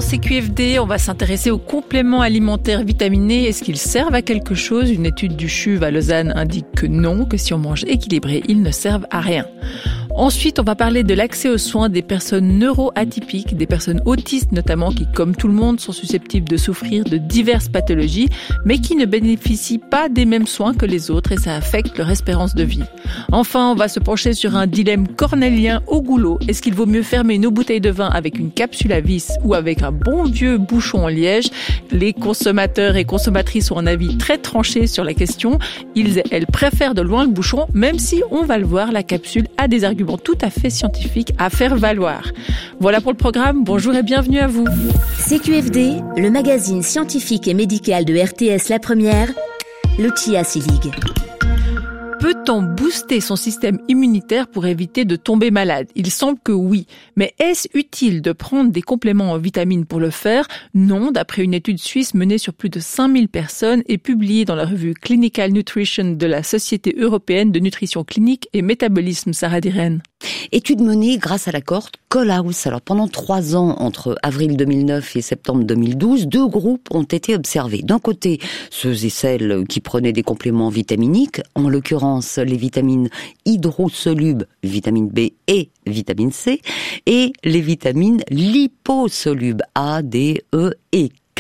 CQFD, on va s'intéresser aux compléments alimentaires vitaminés. Est-ce qu'ils servent à quelque chose ? Une étude du CHUV à Lausanne indique que non, que si on mange équilibré, ils ne servent à rien. Ensuite, on va parler de l'accès aux soins des personnes neuroatypiques, des personnes autistes notamment, qui, comme tout le monde, sont susceptibles de souffrir de diverses pathologies, mais qui ne bénéficient pas des mêmes soins que les autres et ça affecte leur espérance de vie. Enfin, on va se pencher sur un dilemme cornélien au goulot. Est-ce qu'il vaut mieux fermer nos bouteilles de vin avec une capsule à vis ou avec un bon vieux bouchon en liège ? Les consommateurs et consommatrices ont un avis très tranché sur la question. Elles préfèrent de loin le bouchon, même si, on va le voir, la capsule a des arguments tout à fait scientifiques à faire valoir. Voilà pour le programme. Bonjour et bienvenue à vous. CQFD, le magazine scientifique et médical de RTS La Première, Lucia Selig. Peut-on booster son système immunitaire pour éviter de tomber malade ? Il semble que oui. Mais est-ce utile de prendre des compléments en vitamines pour le faire ? Non, d'après une étude suisse menée sur plus de 5000 personnes et publiée dans la revue Clinical Nutrition de la Société européenne de nutrition clinique et métabolisme. Sarah Diren. Étude menée grâce à la cohorte Coalhouse. Alors pendant 3 ans, entre avril 2009 et septembre 2012, 2 groupes ont été observés. D'un côté, ceux et celles qui prenaient des compléments vitaminiques, en l'occurrence les vitamines hydrosolubles, vitamine B et vitamine C, et les vitamines liposolubles A, D, E et K.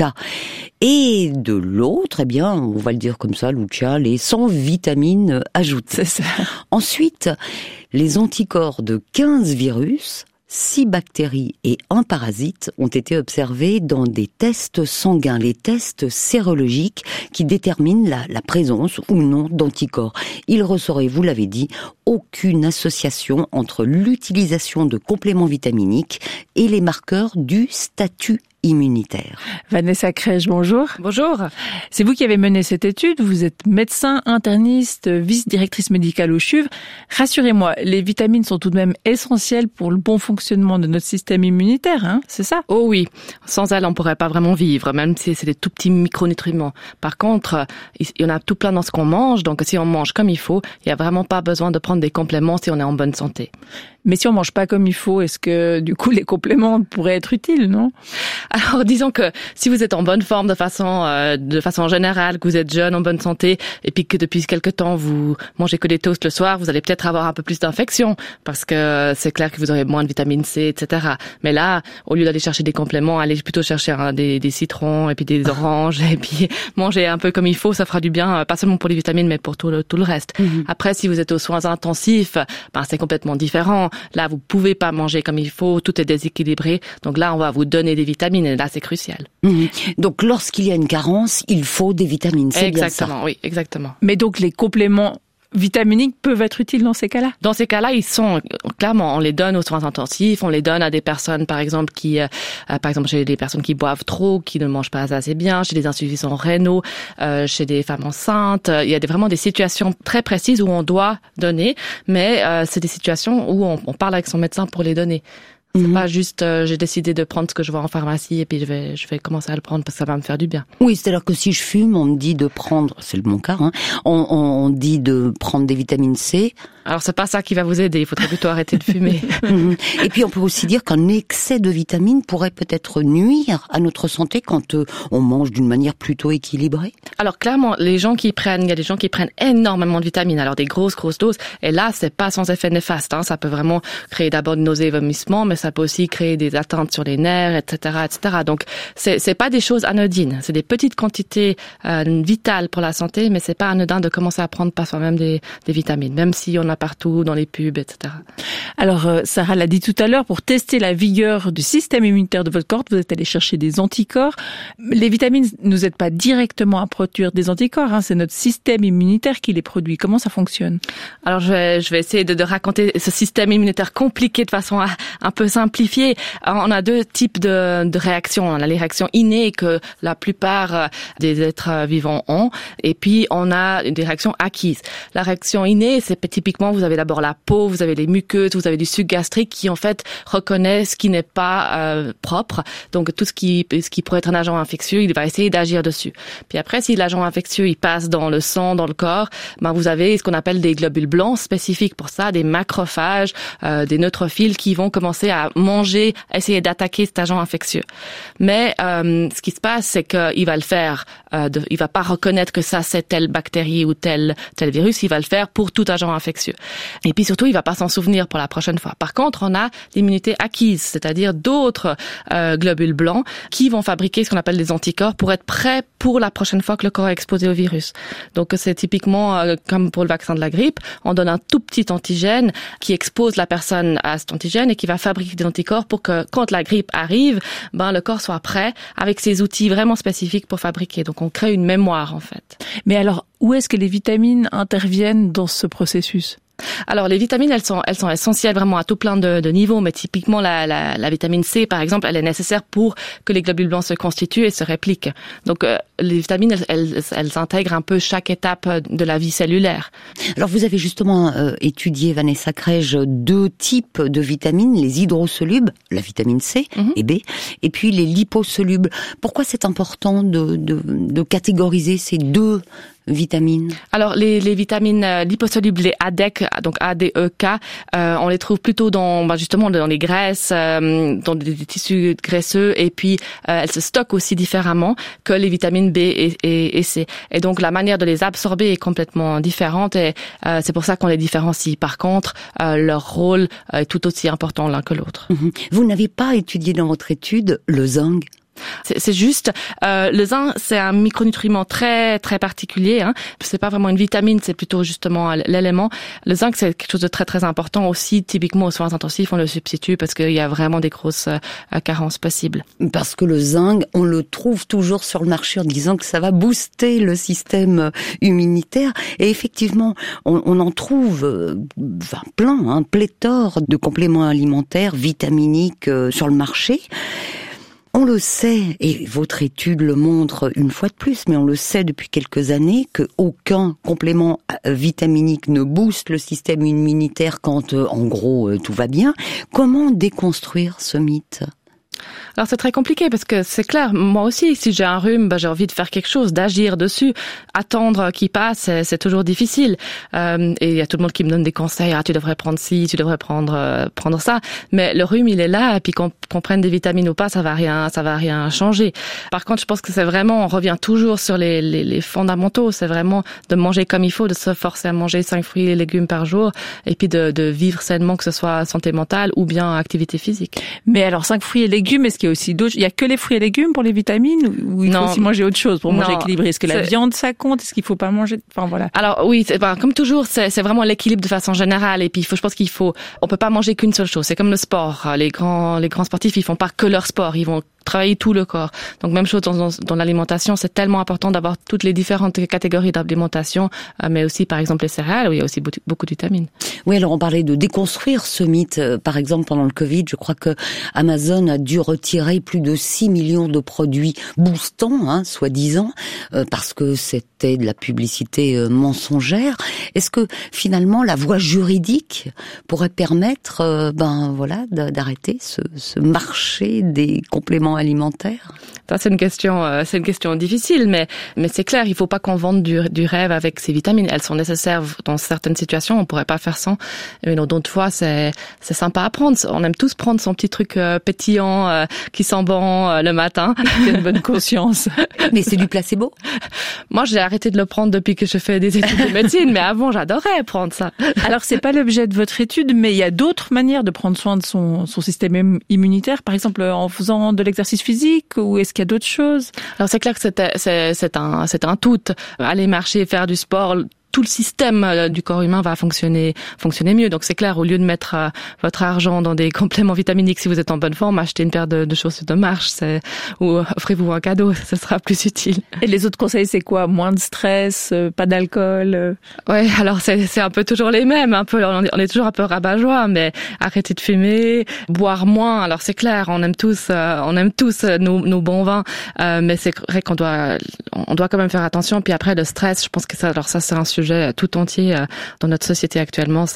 Et de l'autre, eh bien, on va le dire comme ça, Lucia, les 100 vitamines ajoutées. C'est ça. Ensuite, les anticorps de 15 virus, 6 bactéries et 1 parasite ont été observés dans des tests sanguins, les tests sérologiques qui déterminent la présence ou non d'anticorps. Il ressortait, vous l'avez dit, aucune association entre l'utilisation de compléments vitaminiques et les marqueurs du statut immunitaire. Vanessa Crèche, bonjour. Bonjour. C'est vous qui avez mené cette étude. Vous êtes médecin, interniste, vice-directrice médicale au CHUV. Rassurez-moi, les vitamines sont tout de même essentielles pour le bon fonctionnement de notre système immunitaire, hein, c'est ça ? Oh oui, sans elles, on pourrait pas vraiment vivre, même si c'est des tout petits micronutriments. Par contre, il y en a tout plein dans ce qu'on mange, donc si on mange comme il faut, il y a vraiment pas besoin de prendre des compléments si on est en bonne santé. Mais si on mange pas comme il faut, est-ce que du coup les compléments pourraient être utiles, non ? Alors disons que si vous êtes en bonne forme de façon générale, que vous êtes jeune, en bonne santé, et puis que depuis quelque temps vous mangez que des toasts le soir, vous allez peut-être avoir un peu plus d'infections, parce que c'est clair que vous aurez moins de vitamine C, etc. Mais là, au lieu d'aller chercher des compléments, allez plutôt chercher des citrons et puis des oranges, et puis manger un peu comme il faut, ça fera du bien, pas seulement pour les vitamines, mais pour tout le reste. Après, si vous êtes aux soins intensifs, c'est complètement différent. Là, vous pouvez pas manger comme il faut, tout est déséquilibré. Donc là, on va vous donner des vitamines et là, c'est crucial. Donc lorsqu'il y a une carence, il faut des vitamines, c'est bien ça ? Exactement, oui, exactement. Mais donc les compléments vitaminiques peuvent être utiles dans ces cas-là ? Dans ces cas-là, ils sont clairement, on les donne aux soins intensifs, on les donne à des personnes, par exemple, chez des personnes qui boivent trop, qui ne mangent pas assez bien, chez des insuffisants rénaux, chez des femmes enceintes. Il y a vraiment des situations très précises où on doit donner, mais c'est des situations où on parle avec son médecin pour les donner. C'est pas juste j'ai décidé de prendre ce que je vois en pharmacie et puis je vais commencer à le prendre parce que ça va me faire du bien. Oui, c'est-à-dire que si je fume, on me dit de prendre, c'est mon cas, hein, on dit de prendre des vitamines C. Alors c'est pas ça qui va vous aider, il faudrait plutôt arrêter de fumer. Et puis on peut aussi dire qu'un excès de vitamines pourrait peut-être nuire à notre santé quand on mange d'une manière plutôt équilibrée. Alors clairement, il y a des gens qui prennent énormément de vitamines, alors des grosses doses, et là c'est pas sans effet néfaste, hein. Ça peut vraiment créer d'abord de nausées et vomissements, mais ça peut aussi créer des atteintes sur les nerfs, etc., etc. Donc c'est pas des choses anodines, c'est des petites quantités vitales pour la santé, mais c'est pas anodin de commencer à prendre par soi-même des vitamines, même si on a partout dans les pubs, etc. Alors, Sarah l'a dit tout à l'heure, pour tester la vigueur du système immunitaire de votre corps, vous êtes allé chercher des anticorps. Les vitamines ne nous aident pas directement à produire des anticorps, hein, c'est notre système immunitaire qui les produit. Comment ça fonctionne ? Alors, je vais essayer de raconter ce système immunitaire compliqué de façon un peu simplifiée. On a 2 types de réactions. On a les réactions innées que la plupart des êtres vivants ont, et puis on a des réactions acquises. La réaction innée, c'est typiquement vous avez d'abord la peau, vous avez les muqueuses, vous avez du suc gastrique qui en fait reconnaît ce qui n'est pas propre. Donc tout ce qui pourrait être un agent infectieux, il va essayer d'agir dessus. Puis après, si l'agent infectieux il passe dans le sang, dans le corps, vous avez ce qu'on appelle des globules blancs spécifiques pour ça, des macrophages, des neutrophiles qui vont commencer à va manger, essayer d'attaquer cet agent infectieux. Mais ce qui se passe, c'est qu'il va le faire, il va pas reconnaître que ça c'est telle bactérie ou tel virus, il va le faire pour tout agent infectieux. Et puis surtout, il va pas s'en souvenir pour la prochaine fois. Par contre, on a l'immunité acquise, c'est-à-dire d'autres globules blancs qui vont fabriquer ce qu'on appelle des anticorps pour être prêts pour la prochaine fois que le corps est exposé au virus. Donc c'est typiquement comme pour le vaccin de la grippe, on donne un tout petit antigène qui expose la personne à cet antigène et qui va fabriquer des anticorps pour que quand la grippe arrive, le corps soit prêt avec ses outils vraiment spécifiques pour fabriquer. Donc on crée une mémoire en fait. Mais alors, où est-ce que les vitamines interviennent dans ce processus ? Alors les vitamines, elles sont essentielles vraiment à tout plein de niveaux, mais typiquement la vitamine C par exemple, elle est nécessaire pour que les globules blancs se constituent et se répliquent. Donc les vitamines, elles intègrent un peu chaque étape de la vie cellulaire. Alors vous avez justement étudié, Vanessa Krejci, 2 types de vitamines, les hydrosolubles, la vitamine C et B, et puis les liposolubles. Pourquoi c'est important de catégoriser ces 2 vitamines? Alors les vitamines liposolubles, les ADEC, donc ADEK, on les trouve plutôt justement dans les graisses, dans des tissus graisseux, et puis elles se stockent aussi différemment que les vitamines B et C. Et donc la manière de les absorber est complètement différente, et c'est pour ça qu'on les différencie. Par contre, leur rôle est tout aussi important l'un que l'autre. Vous n'avez pas étudié dans votre étude le zinc? C'est juste, le zinc, c'est un micronutriment très très particulier. C'est pas vraiment une vitamine, c'est plutôt justement l'élément. Le zinc, c'est quelque chose de très très important aussi. Typiquement aux soins intensifs, on le substitue parce qu'il y a vraiment des grosses carences possibles. Parce que le zinc, on le trouve toujours sur le marché en disant que ça va booster le système immunitaire. Et effectivement, on en trouve plein, pléthore de compléments alimentaires vitaminiques sur le marché. On le sait, et votre étude le montre une fois de plus, mais on le sait depuis quelques années, qu'aucun complément vitaminique ne booste le système immunitaire quand, en gros, tout va bien. Comment déconstruire ce mythe ? Alors c'est très compliqué parce que c'est clair, moi aussi, si j'ai un rhume, j'ai envie de faire quelque chose, d'agir dessus. Attendre qu'il passe, c'est toujours difficile. Et il y a tout le monde qui me donne des conseils. Tu devrais prendre ci, tu devrais prendre ça. Mais le rhume, il est là, et puis qu'on prenne des vitamines ou pas, ça va rien changer. Par contre, je pense que c'est vraiment, on revient toujours sur les fondamentaux. C'est vraiment de manger comme il faut, de se forcer à manger 5 fruits et légumes par jour, et puis de vivre sainement, que ce soit santé mentale ou bien activité physique. Mais alors 5 fruits et légumes, est-ce qu'il y a aussi d'autres? Il y a que les fruits et légumes pour les vitamines, ou il faut aussi manger autre chose pour manger équilibré? Est-ce que la viande ça compte? Est-ce qu'il faut pas manger? Enfin voilà. Alors oui, comme toujours, c'est vraiment l'équilibre de façon générale. Et puis je pense on peut pas manger qu'une seule chose. C'est comme le sport. Les grands sportifs, ils font pas que leur sport. Ils vont travailler tout le corps. Donc même chose dans l'alimentation, c'est tellement important d'avoir toutes les différentes catégories d'alimentation, mais aussi par exemple les céréales où il y a aussi beaucoup de vitamines. Oui, alors on parlait de déconstruire ce mythe. Par exemple, pendant le Covid, je crois que Amazon a dû retirer plus de 6 millions de produits boostants, soi-disant, parce que c'était de la publicité mensongère. Est-ce que finalement la voie juridique pourrait permettre, d'arrêter ce marché des compléments alimentaires? Ça, c'est une question difficile, mais c'est clair, il faut pas qu'on vende du rêve avec ces vitamines. Elles sont nécessaires dans certaines situations, on pourrait pas faire sans. Mais d'autres fois, c'est sympa à prendre. On aime tous prendre son petit truc pétillant qui sent bon le matin. C'est une bonne conscience. Mais c'est du placebo. Moi, j'ai arrêté de le prendre depuis que je fais des études de médecine, mais avant, j'adorais prendre ça. Alors, c'est pas l'objet de votre étude, mais il y a d'autres manières de prendre soin de son système immunitaire, par exemple en faisant de l'exercice physique, ou est-ce qu'il y a d'autres choses? Alors, c'est clair que c'est un tout. Aller marcher, faire du sport, tout le système du corps humain va fonctionner mieux. Donc c'est clair, au lieu de mettre votre argent dans des compléments vitaminiques, si vous êtes en bonne forme, achetez une paire de chaussures de marche, ou offrez-vous un cadeau, ce sera plus utile. Et les autres conseils, c'est quoi? Moins de stress, pas d'alcool? Ouais, alors c'est un peu toujours les mêmes, on est toujours un peu rabat-joie, mais arrêtez de fumer, boire moins. Alors c'est clair, on aime tous nos bons vins, mais c'est vrai qu'on doit quand même faire attention. Puis après, le stress, je pense que ça c'est un sujet tout entier dans notre société actuellement.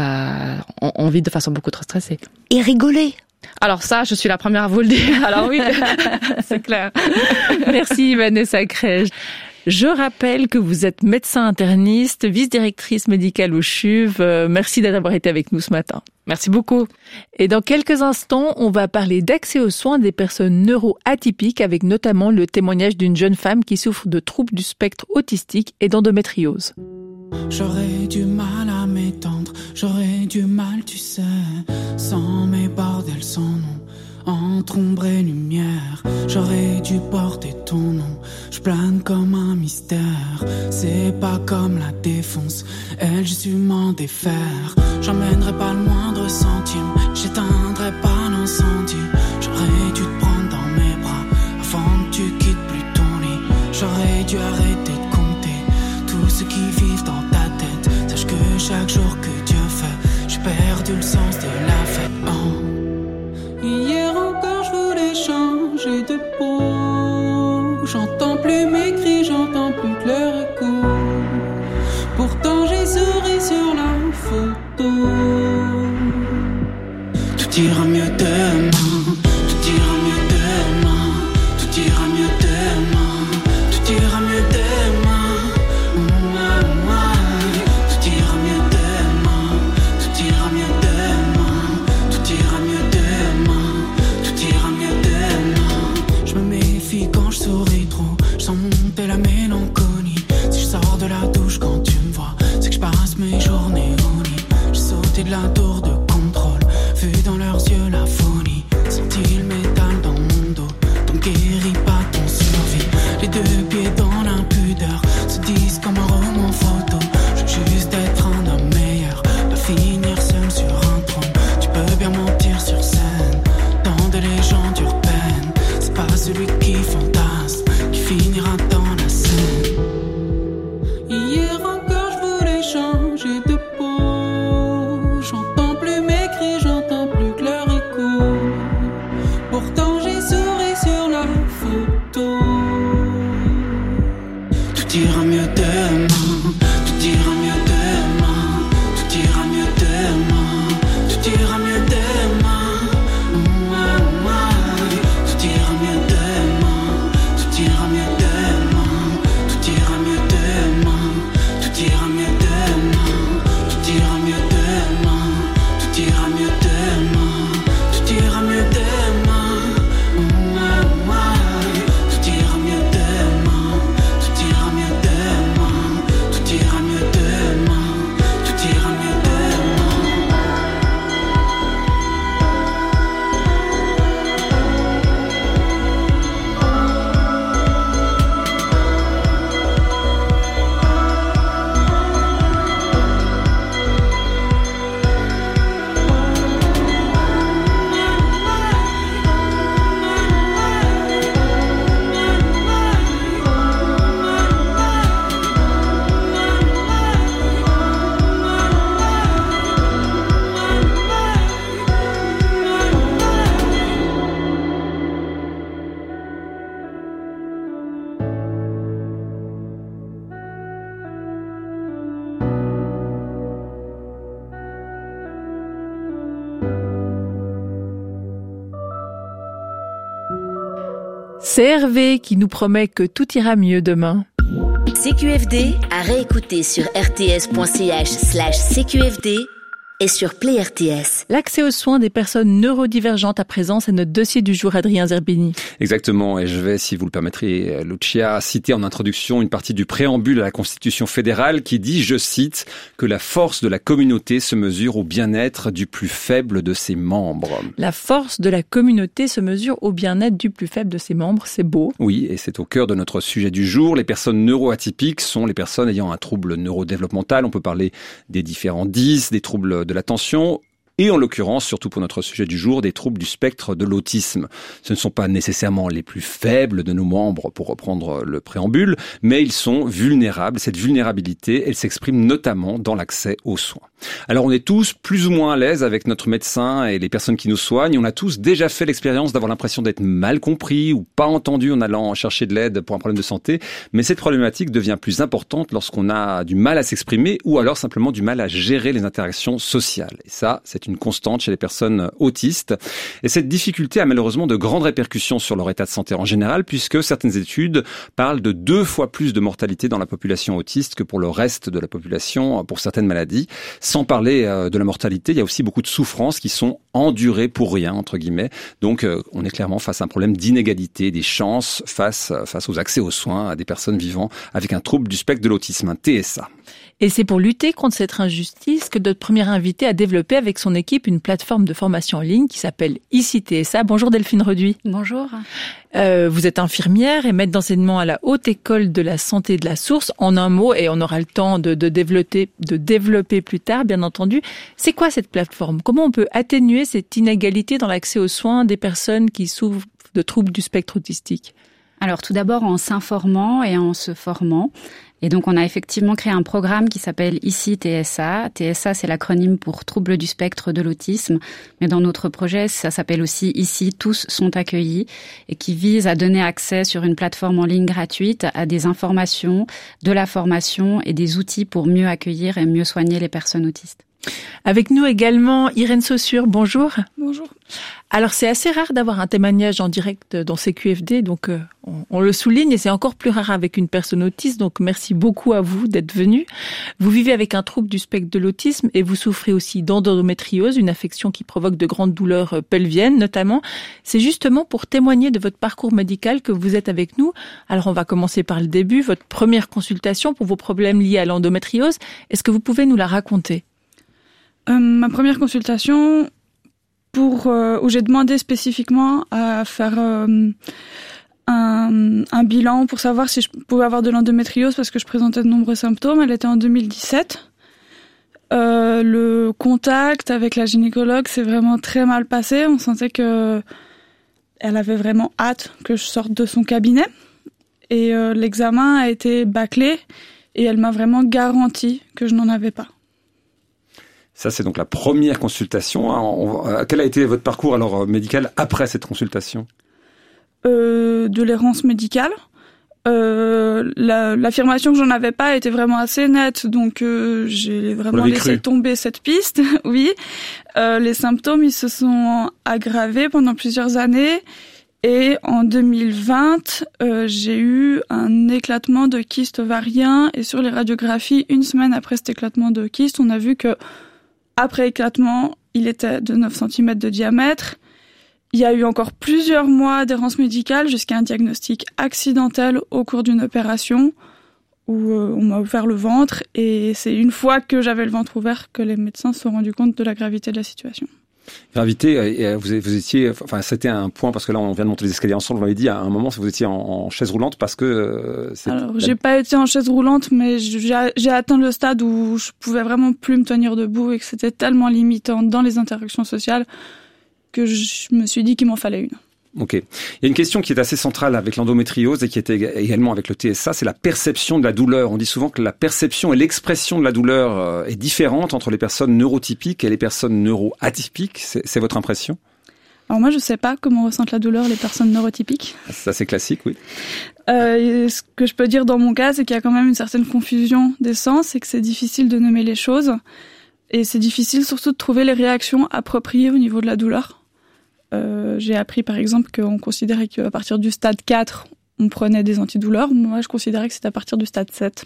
On vit de façon beaucoup trop stressée. Et rigoler. Alors ça, je suis la première à vous le dire. Alors oui, c'est clair. Merci Vanessa Krejci. Je rappelle que vous êtes médecin interniste, vice-directrice médicale au CHUV. Merci d'avoir été avec nous ce matin. Merci beaucoup. Et dans quelques instants, on va parler d'accès aux soins des personnes neuroatypiques avec notamment le témoignage d'une jeune femme qui souffre de troubles du spectre autistique et d'endométriose. J'aurais du mal à m'étendre, j'aurais du mal, tu sais, sans mes bordels, sans nom, entre ombre et lumière. J'aurais dû porter ton nom, je plane comme un mystère. C'est pas comme la défonce, elle, j'ai su m'en défaire. J'emmènerai pas le moindre centime, j'éteindrai pas l'incendie. J'aurais dû te prendre dans mes bras avant que tu quittes plus ton lit. J'aurais dû arrêter de compter tous ceux qui vivent dans ta tête. Sache que chaque jour que Dieu fait, j'ai perdu le sens de la fête. Oh. Hier encore je voulais changer de peau. J'entends plus mes cris, j'entends plus que leur écho. Pourtant j'ai souri sur la photo. Tout ira mieux demain. Tout ira mieux demain. Tout ira mieux demain. Tout ira mieux demain. Tout ira mieux demain. Tout ira mieux demain. Tout ira mieux demain. Tout ira mieux demain. Je me méfie quand je souris trop. Je sens monter la mélancolie. Si je sors de la douche quand tu me vois, c'est que je passe mes journées au lit. J'ai sauté de la tour de contrôle, vu dans leurs yeux la folie. Senti le métal dans mon dos, t'en guéris pas ton survie. Les deux pieds dans l'impudeur se disent comme un roman photo. Je veux juste être un homme meilleur, pas finir seul sur un trône. Tu peux bien mentir sur scène, dans de légendes urbaines. C'est pas celui qui fantasme qui finira dans la scène. Hier encore je voulais changer de peau. J'entends plus mes cris, j'entends plus que leur écho. Pourtant j'ai souri sur la photo. Tout ira mieux demain. Tout ira mieux demain. Tout ira mieux demain. Tout ira mieux demain. Tout ira mieux demain. Tout ira mieux demain. Tout ira mieux demain. Tout ira mieux demain. Tout ira mieux demain. Tout ira mieux demain. Tout ira mieux demain. Tout ira mieux demain. Tout ira mieux demain. Tout ira mieux demain. Tout ira mieux demain. C'est Hervé qui nous promet que tout ira mieux demain. CQFD à réécouter sur rts.ch/CQFD et sur Play RTS. L'accès aux soins des personnes neurodivergentes à présent, c'est notre dossier du jour, Adrien Zerbini. Exactement, et je vais, si vous le permettrez, Lucia, citer en introduction une partie du préambule à la Constitution fédérale qui dit, je cite, que la force de la communauté se mesure au bien-être du plus faible de ses membres. La force de la communauté se mesure au bien-être du plus faible de ses membres, c'est beau. Oui, et c'est au cœur de notre sujet du jour. Les personnes neuroatypiques sont les personnes ayant un trouble neurodéveloppemental. On peut parler des différents DIS, des troubles de l'attention, et en l'occurrence, surtout pour notre sujet du jour, des troubles du spectre de l'autisme. Ce ne sont pas nécessairement les plus faibles de nos membres, pour reprendre le préambule, mais ils sont vulnérables. Cette vulnérabilité, elle s'exprime notamment dans l'accès aux soins. Alors on est tous plus ou moins à l'aise avec notre médecin et les personnes qui nous soignent. On a tous déjà fait l'expérience d'avoir l'impression d'être mal compris ou pas entendu en allant chercher de l'aide pour un problème de santé. Mais cette problématique devient plus importante lorsqu'on a du mal à s'exprimer ou alors simplement du mal à gérer les interactions sociales. Et ça, c'est une constante chez les personnes autistes. Et cette difficulté a malheureusement de grandes répercussions sur leur état de santé en général, puisque certaines études parlent de 2 fois plus de mortalité dans la population autiste que pour le reste de la population pour certaines maladies. Sans parler de la mortalité, il y a aussi beaucoup de souffrances qui sont endurées pour rien, entre guillemets. Donc, on est clairement face à un problème d'inégalité des chances face aux accès aux soins à des personnes vivant avec un trouble du spectre de l'autisme, un TSA. Et c'est pour lutter contre cette injustice que notre premier invité a développé avec son équipe une plateforme de formation en ligne qui s'appelle Ici TSA. Bonjour Delphine Reduit. Bonjour. Vous êtes infirmière et maître d'enseignement à la Haute École de la Santé de la Source. En un mot, et on aura le temps de développer plus tard, bien entendu. C'est quoi cette plateforme? Comment on peut atténuer cette inégalité dans l'accès aux soins des personnes qui souffrent de troubles du spectre autistique? Alors tout d'abord en s'informant et en se formant. Et donc on a effectivement créé un programme qui s'appelle Ici TSA. TSA, c'est l'acronyme pour troubles du spectre de l'autisme. Mais dans notre projet, ça s'appelle aussi Ici tous sont accueillis et qui vise à donner accès sur une plateforme en ligne gratuite à des informations, de la formation et des outils pour mieux accueillir et mieux soigner les personnes autistes. Avec nous également Irène Saussure, bonjour. Bonjour. Alors c'est assez rare d'avoir un témoignage en direct dans CQFD, donc on le souligne, et c'est encore plus rare avec une personne autiste, donc merci beaucoup à vous d'être venu. Vous vivez avec un trouble du spectre de l'autisme et vous souffrez aussi d'endométriose, une affection qui provoque de grandes douleurs pelviennes notamment. C'est justement pour témoigner de votre parcours médical que vous êtes avec nous. Alors on va commencer par le début, votre première consultation pour vos problèmes liés à l'endométriose. Est-ce que vous pouvez nous la raconter ? Ma première consultation, où j'ai demandé spécifiquement à faire un bilan pour savoir si je pouvais avoir de l'endométriose parce que je présentais de nombreux symptômes. Elle était en 2017. Le contact avec la gynécologue s'est vraiment très mal passé. On sentait que elle avait vraiment hâte que je sorte de son cabinet. Et l'examen a été bâclé et elle m'a vraiment garanti que je n'en avais pas. Ça, c'est donc la première consultation. Quel a été votre parcours alors médical après cette consultation ? De l'errance médicale. L'affirmation que j'en avais pas était vraiment assez nette, donc j'ai vraiment laissé tomber cette piste. Oui, les symptômes ils se sont aggravés pendant plusieurs années. Et en 2020, j'ai eu un éclatement de kyste ovarien. Et sur les radiographies, une semaine après cet éclatement de kyste, on a vu que après éclatement, il était de 9 cm de diamètre. Il y a eu encore plusieurs mois d'errance médicale jusqu'à un diagnostic accidentel au cours d'une opération où on m'a ouvert le ventre. Et c'est une fois que j'avais le ventre ouvert que les médecins se sont rendus compte de la gravité de la situation. Gravité, vous étiez, enfin c'était un point parce que là on vient de monter les escaliers ensemble. Vous m'avez dit à un moment vous étiez en chaise roulante parce que. Alors j'ai pas été en chaise roulante, mais j'ai atteint le stade où je pouvais vraiment plus me tenir debout et que c'était tellement limitant dans les interactions sociales que je me suis dit qu'il m'en fallait une. Ok. Il y a une question qui est assez centrale avec l'endométriose et qui était également avec le TSA, c'est la perception de la douleur. On dit souvent que la perception et l'expression de la douleur est différente entre les personnes neurotypiques et les personnes neuroatypiques. C'est votre impression ? Alors moi, je sais pas comment ressentent la douleur les personnes neurotypiques. Ça, c'est classique, oui. Ce que je peux dire dans mon cas, c'est qu'il y a quand même une certaine confusion des sens et que c'est difficile de nommer les choses. Et c'est difficile surtout de trouver les réactions appropriées au niveau de la douleur. J'ai appris par exemple qu'on considérait qu'à partir du stade 4, on prenait des antidouleurs. Moi, je considérais que c'était à partir du stade 7.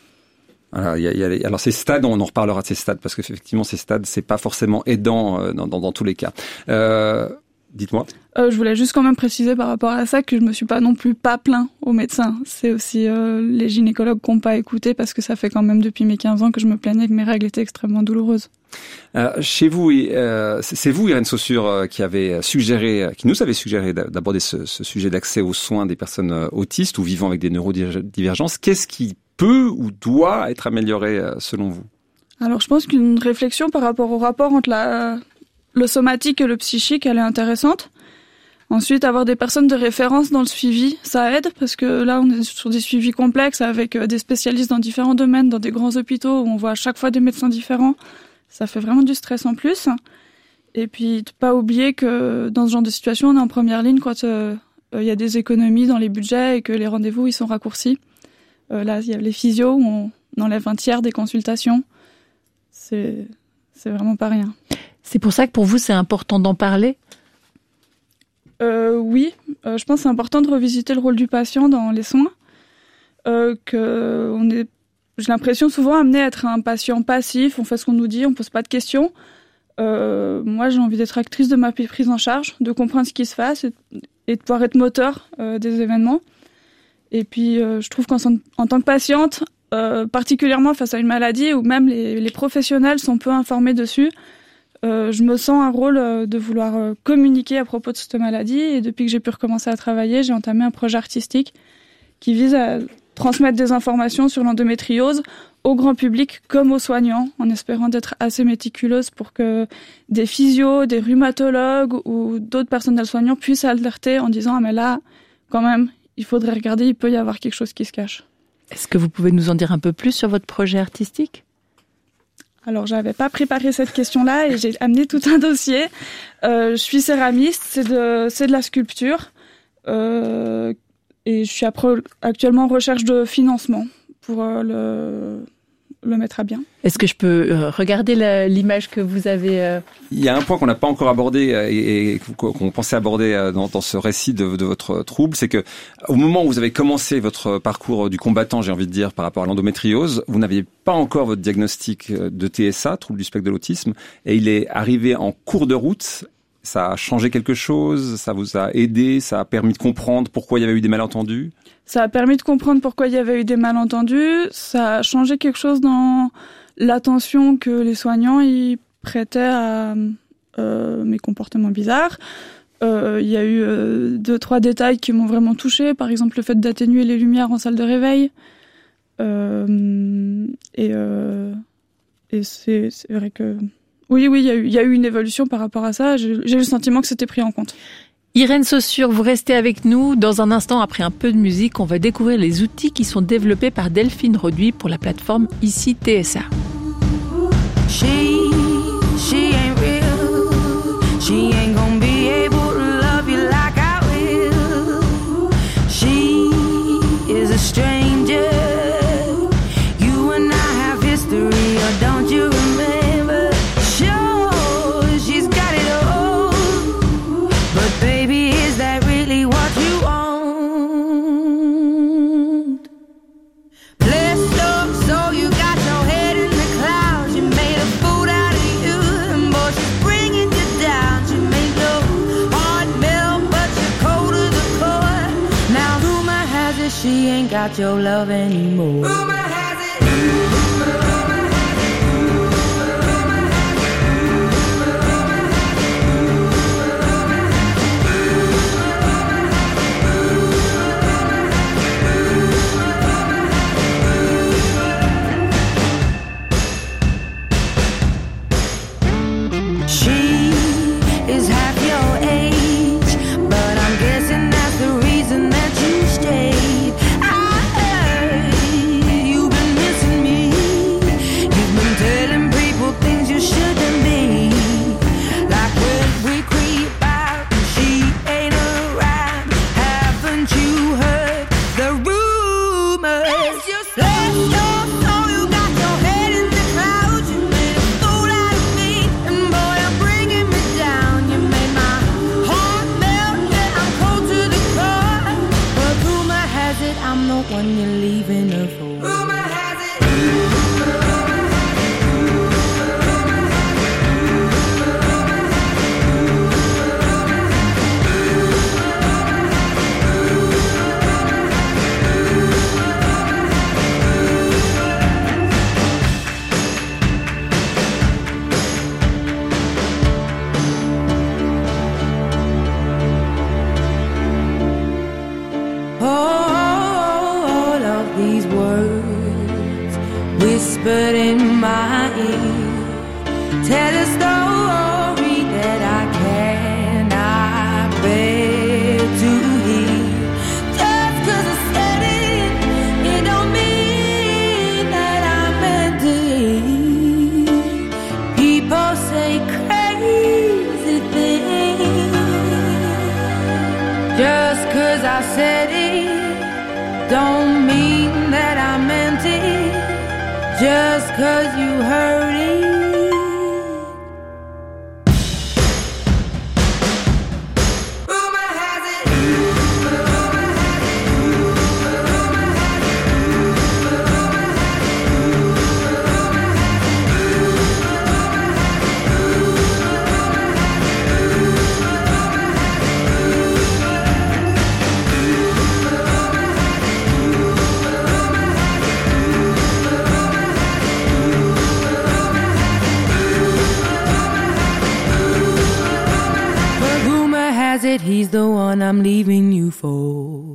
Alors ces stades, on en reparlera de ces stades parce qu'effectivement ces stades, c'est pas forcément aidant dans tous les cas. Dites-moi. Je voulais juste quand même préciser par rapport à ça que je me suis pas non plus pas plaint aux médecins. C'est aussi les gynécologues qui n'ont pas écouté parce que ça fait quand même depuis mes 15 ans que je me plaignais que mes règles étaient extrêmement douloureuses. Chez vous, c'est vous, Irène Saussure, qui nous avait suggéré d'aborder ce sujet d'accès aux soins des personnes autistes ou vivant avec des neurodivergences. Qu'est-ce qui peut ou doit être amélioré selon vous ? Alors je pense qu'une réflexion par rapport au rapport entre le somatique et le psychique, elle est intéressante. Ensuite, avoir des personnes de référence dans le suivi, ça aide parce que là, on est sur des suivis complexes avec des spécialistes dans différents domaines, dans des grands hôpitaux où on voit à chaque fois des médecins différents. ça fait vraiment du stress en plus. Et puis, pas oublier que dans ce genre de situation, on est en première ligne quand il y a des économies dans les budgets et que les rendez-vous ils sont raccourcis. Là, il y a les physios où on enlève un tiers des consultations. C'est vraiment pas rien. C'est pour ça que pour vous, c'est important d'en parler ? Oui, je pense que c'est important de revisiter le rôle du patient dans les soins. J'ai l'impression souvent amené à être un patient passif, on fait ce qu'on nous dit, on pose pas de questions. Moi, j'ai envie d'être actrice de ma prise en charge, de comprendre ce qui se passe et de pouvoir être moteur des événements. Et puis, je trouve qu'en tant que patiente, particulièrement face à une maladie où même les professionnels sont peu informés dessus, je me sens un rôle de vouloir communiquer à propos de cette maladie. Et depuis que j'ai pu recommencer à travailler, j'ai entamé un projet artistique qui vise à transmettre des informations sur l'endométriose au grand public comme aux soignants, en espérant d'être assez méticuleuse pour que des physios, des rhumatologues ou d'autres personnels soignants puissent alerter en disant « Ah mais là, quand même, il faudrait regarder, il peut y avoir quelque chose qui se cache. » Est-ce que vous pouvez nous en dire un peu plus sur votre projet artistique ? Alors, j'avais pas préparé cette question-là et j'ai amené tout un dossier. Je suis céramiste, c'est de la sculpture. Et je suis actuellement en recherche de financement pour le mettre à bien. Est-ce que je peux regarder l'image que vous avez Il y a un point qu'on n'a pas encore abordé et qu'on pensait aborder dans ce récit de votre trouble, c'est que au moment où vous avez commencé votre parcours du combattant, j'ai envie de dire, par rapport à l'endométriose, vous n'aviez pas encore votre diagnostic de TSA, trouble du spectre de l'autisme, et il est arrivé en cours de route. Ça a changé quelque chose? Ça vous a aidé? Ça a permis de comprendre pourquoi il y avait eu des malentendus? Ça a permis de comprendre pourquoi il y avait eu des malentendus. Ça a changé quelque chose dans l'attention que les soignants y prêtaient à mes comportements bizarres. Il y a eu 2-3 détails qui m'ont vraiment touchée. Par exemple, le fait d'atténuer les lumières en salle de réveil. Et c'est vrai que... Oui, il y a eu une évolution par rapport à ça. J'ai eu le sentiment que c'était pris en compte. Irène Saussure, vous restez avec nous. Dans un instant, après un peu de musique, on va découvrir les outils qui sont développés par Delphine Roduit pour la plateforme Ici TSA. She ain't real. She ain't gonna be able to love you like I will. She is a stranger. You and I have history, or don't you remember? Sure, she's got it all. But baby, is that really what you want? Blessed up, so you got your head in the clouds. You made a fool out of you, and boy, she's bringing you down. She made your heart melt, but you're cold to the core. Now rumor has it she ain't got your love anymore. Rumor has it. She is half your age, but I'm guessing that's the reason that you stayed. I heard you've been missing me. You've been telling people things you shouldn't be. Like when we creep out and she ain't around. Haven't you heard the rumors? Let's just let your soul, you got your head in the clouds. You made a fool out of me, and boy, you're bringing me down. You made my heart melt, and I'm cold to the core. But rumor has it I'm the one you're leaving her for. Rumor has it. All of these words whispered in my ear tell a story that I cannot bear to hear. Just 'cause I said it don't mean that I meant it. don't mean that I meant it just 'cause you heard it. He's the one I'm leaving you for.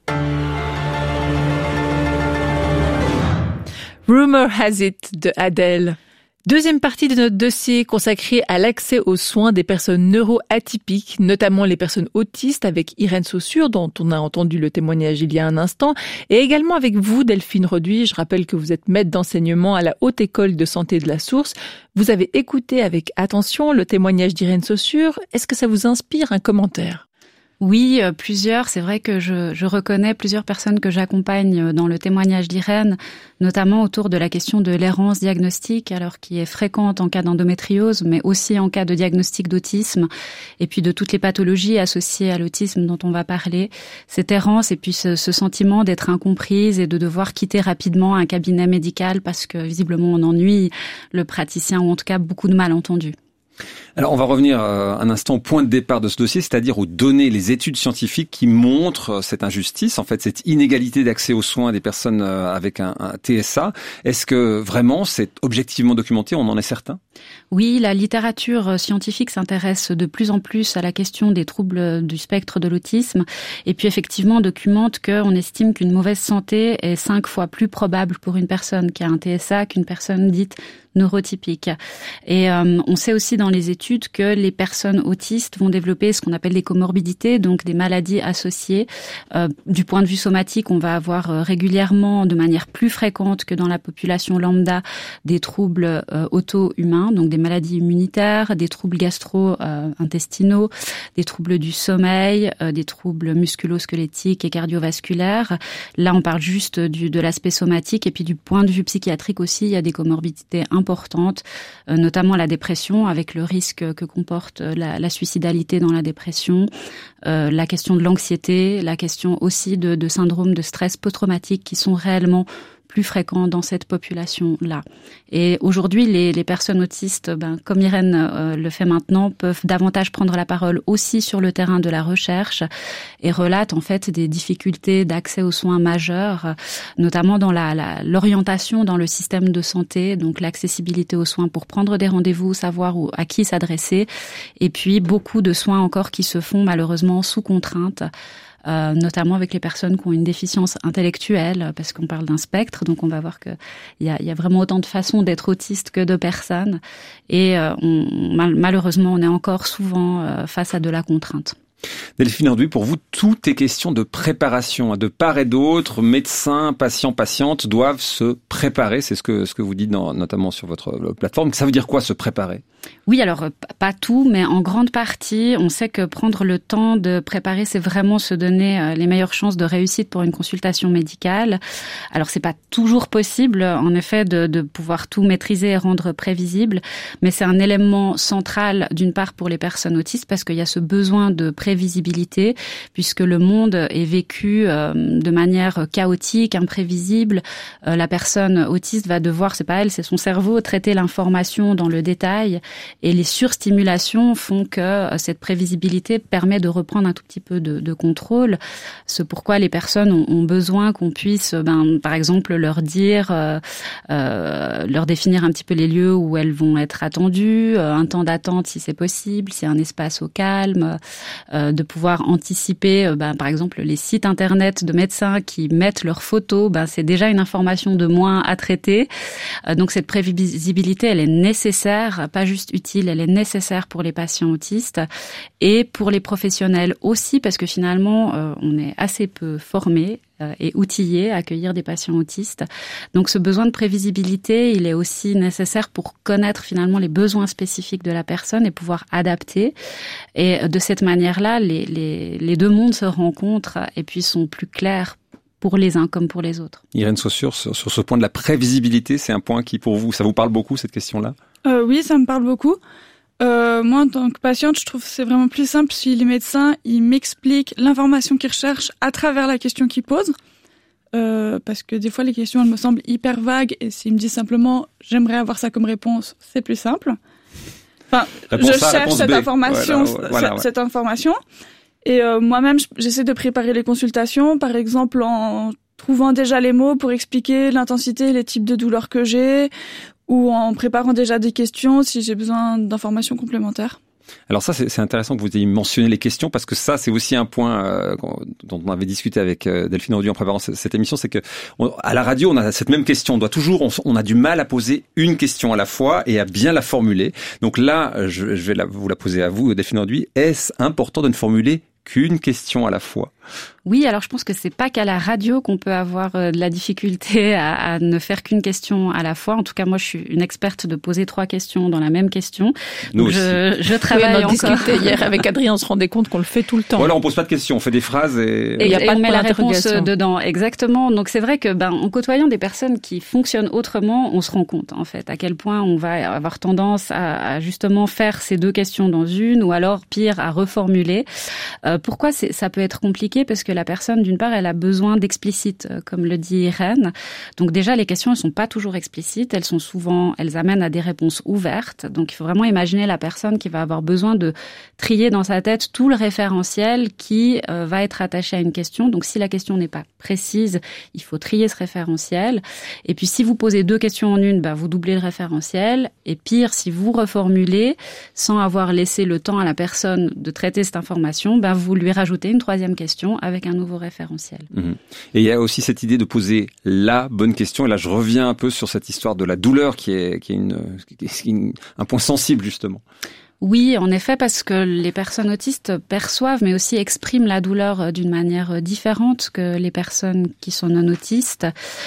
Rumor Has It de Adele. Deuxième partie de notre dossier consacré à l'accès aux soins des personnes neuroatypiques, notamment les personnes autistes, avec Irène Saussure, dont on a entendu le témoignage il y a un instant, et également avec vous, Delphine Roduit. Je rappelle que vous êtes maître d'enseignement à la Haute École de Santé de la Source. Vous avez écouté avec attention le témoignage d'Irène Saussure. Est-ce que ça vous inspire un commentaire ? Oui, plusieurs. C'est vrai que je reconnais plusieurs personnes que j'accompagne dans le témoignage d'Irène, notamment autour de la question de l'errance diagnostique, alors qui est fréquente en cas d'endométriose, mais aussi en cas de diagnostic d'autisme, et puis de toutes les pathologies associées à l'autisme dont on va parler. Cette errance et puis ce sentiment d'être incomprise et de devoir quitter rapidement un cabinet médical parce que visiblement on ennuie le praticien ou en tout cas beaucoup de malentendus. Alors on va revenir un instant au point de départ de ce dossier, c'est-à-dire aux données, les études scientifiques qui montrent cette injustice, en fait cette inégalité d'accès aux soins des personnes avec un TSA. Est-ce que vraiment c'est objectivement documenté, on en est certain ? Oui, la littérature scientifique s'intéresse de plus en plus à la question des troubles du spectre de l'autisme et puis effectivement documente qu'on estime qu'une mauvaise santé est 5 fois plus probable pour une personne qui a un TSA qu'une personne dite neurotypique. Et on sait aussi dans les études que les personnes autistes vont développer ce qu'on appelle des comorbidités, donc des maladies associées. Du point de vue somatique, on va avoir régulièrement, de manière plus fréquente que dans la population lambda, des troubles auto-humains, donc des maladies immunitaires, des troubles gastro-intestinaux, des troubles du sommeil, des troubles musculo-squelettiques et cardiovasculaires. Là, on parle juste de l'aspect somatique et puis du point de vue psychiatrique aussi, il y a des comorbidités importantes, notamment la dépression avec le risque que comporte la suicidalité dans la dépression, la question de l'anxiété, la question aussi de syndrome de stress post-traumatique qui sont réellement plus fréquents dans cette population-là. Et aujourd'hui, les personnes autistes, comme Irène le fait maintenant, peuvent davantage prendre la parole aussi sur le terrain de la recherche et relatent en fait des difficultés d'accès aux soins majeurs, notamment dans l'orientation dans le système de santé, donc l'accessibilité aux soins pour prendre des rendez-vous, savoir à qui s'adresser, et puis beaucoup de soins encore qui se font malheureusement sous contrainte. Notamment avec les personnes qui ont une déficience intellectuelle, parce qu'on parle d'un spectre, donc on va voir qu'il y a vraiment autant de façons d'être autiste que de personnes, et malheureusement on est encore souvent face à de la contrainte. Delphine Roduit, pour vous, tout est question de préparation. De part et d'autre, médecins, patients, patientes doivent se préparer. C'est ce que vous dites notamment sur votre plateforme. Ça veut dire quoi, se préparer ? Oui, alors pas tout, mais en grande partie, on sait que prendre le temps de préparer, c'est vraiment se donner les meilleures chances de réussite pour une consultation médicale. Alors c'est pas toujours possible, en effet, de pouvoir tout maîtriser et rendre prévisible, mais c'est un élément central d'une part pour les personnes autistes parce qu'il y a ce besoin de prévisibilité puisque le monde est vécu de manière chaotique, imprévisible. La personne autiste va devoir, c'est pas elle, c'est son cerveau, traiter l'information dans le détail. Et les surstimulations font que cette prévisibilité permet de reprendre un tout petit peu de contrôle. C'est pourquoi les personnes ont besoin qu'on puisse, par exemple, leur dire, leur définir un petit peu les lieux où elles vont être attendues, un temps d'attente si c'est possible, si un espace au calme, de pouvoir anticiper, par exemple, les sites internet de médecins qui mettent leurs photos, c'est déjà une information de moins à traiter. Donc cette prévisibilité, elle est nécessaire, pas juste utile, elle est nécessaire pour les patients autistes et pour les professionnels aussi parce que finalement on est assez peu formés et outillés à accueillir des patients autistes. Donc ce besoin de prévisibilité, il est aussi nécessaire pour connaître finalement les besoins spécifiques de la personne et pouvoir adapter. Et de cette manière-là, les deux mondes se rencontrent et puis sont plus clairs pour les uns comme pour les autres. Irène Saussure, sur ce point de la prévisibilité, c'est un point qui, pour vous, ça vous parle beaucoup, cette question-là? Oui, ça me parle beaucoup. Moi, en tant que patiente, je trouve que c'est vraiment plus simple si les médecins, ils m'expliquent l'information qu'ils recherchent à travers la question qu'ils posent. Parce que des fois, les questions, elles me semblent hyper vagues, et s'ils me disent simplement « j'aimerais avoir ça comme réponse », c'est plus simple. Enfin, je cherche cette information, cette information. Et moi-même, j'essaie de préparer les consultations, par exemple en trouvant déjà les mots pour expliquer l'intensité et les types de douleurs que j'ai, ou en préparant déjà des questions si j'ai besoin d'informations complémentaires. Alors ça, c'est intéressant que vous ayez mentionné les questions, parce que ça, c'est aussi un point dont on avait discuté avec Delphine Audieu en préparant cette émission, c'est que à la radio, on a cette même question. On a du mal à poser une question à la fois et à bien la formuler. Donc là, je vais vous la poser à vous, Delphine Audieu. Est-ce important de ne formuler qu'une question à la fois? Oui, alors je pense que c'est pas qu'à la radio qu'on peut avoir de la difficulté à ne faire qu'une question à la fois. En tout cas, moi, je suis une experte de poser 3 questions dans la même question. Nous aussi. Je travaille encore. On discutait hier avec Adrien, on se rendait compte qu'on le fait tout le temps. Voilà, on pose pas de questions, on fait des phrases et il y a pas on de met la réponse dedans. Exactement. Donc c'est vrai que en côtoyant des personnes qui fonctionnent autrement, on se rend compte en fait à quel point on va avoir tendance à justement faire ces 2 questions dans une, ou alors pire à reformuler. Pourquoi ça peut être compliqué? Parce que la personne, d'une part, elle a besoin d'explicite, comme le dit Irène. Donc déjà, les questions, elles sont pas toujours explicites. Elles amènent à des réponses ouvertes. Donc il faut vraiment imaginer la personne qui va avoir besoin de trier dans sa tête tout le référentiel qui va être attaché à une question. Donc si la question n'est pas précise, il faut trier ce référentiel. Et puis si vous posez 2 questions en une, vous doublez le référentiel. Et pire, si vous reformulez sans avoir laissé le temps à la personne de traiter cette information, vous lui rajoutez une 3e question avec un nouveau référentiel. Et il y a aussi cette idée de poser la bonne question. Et là, je reviens un peu sur cette histoire de la douleur qui est un point sensible, justement. Oui, en effet, parce que les personnes autistes perçoivent, mais aussi expriment la douleur d'une manière différente que les personnes qui sont non autistes.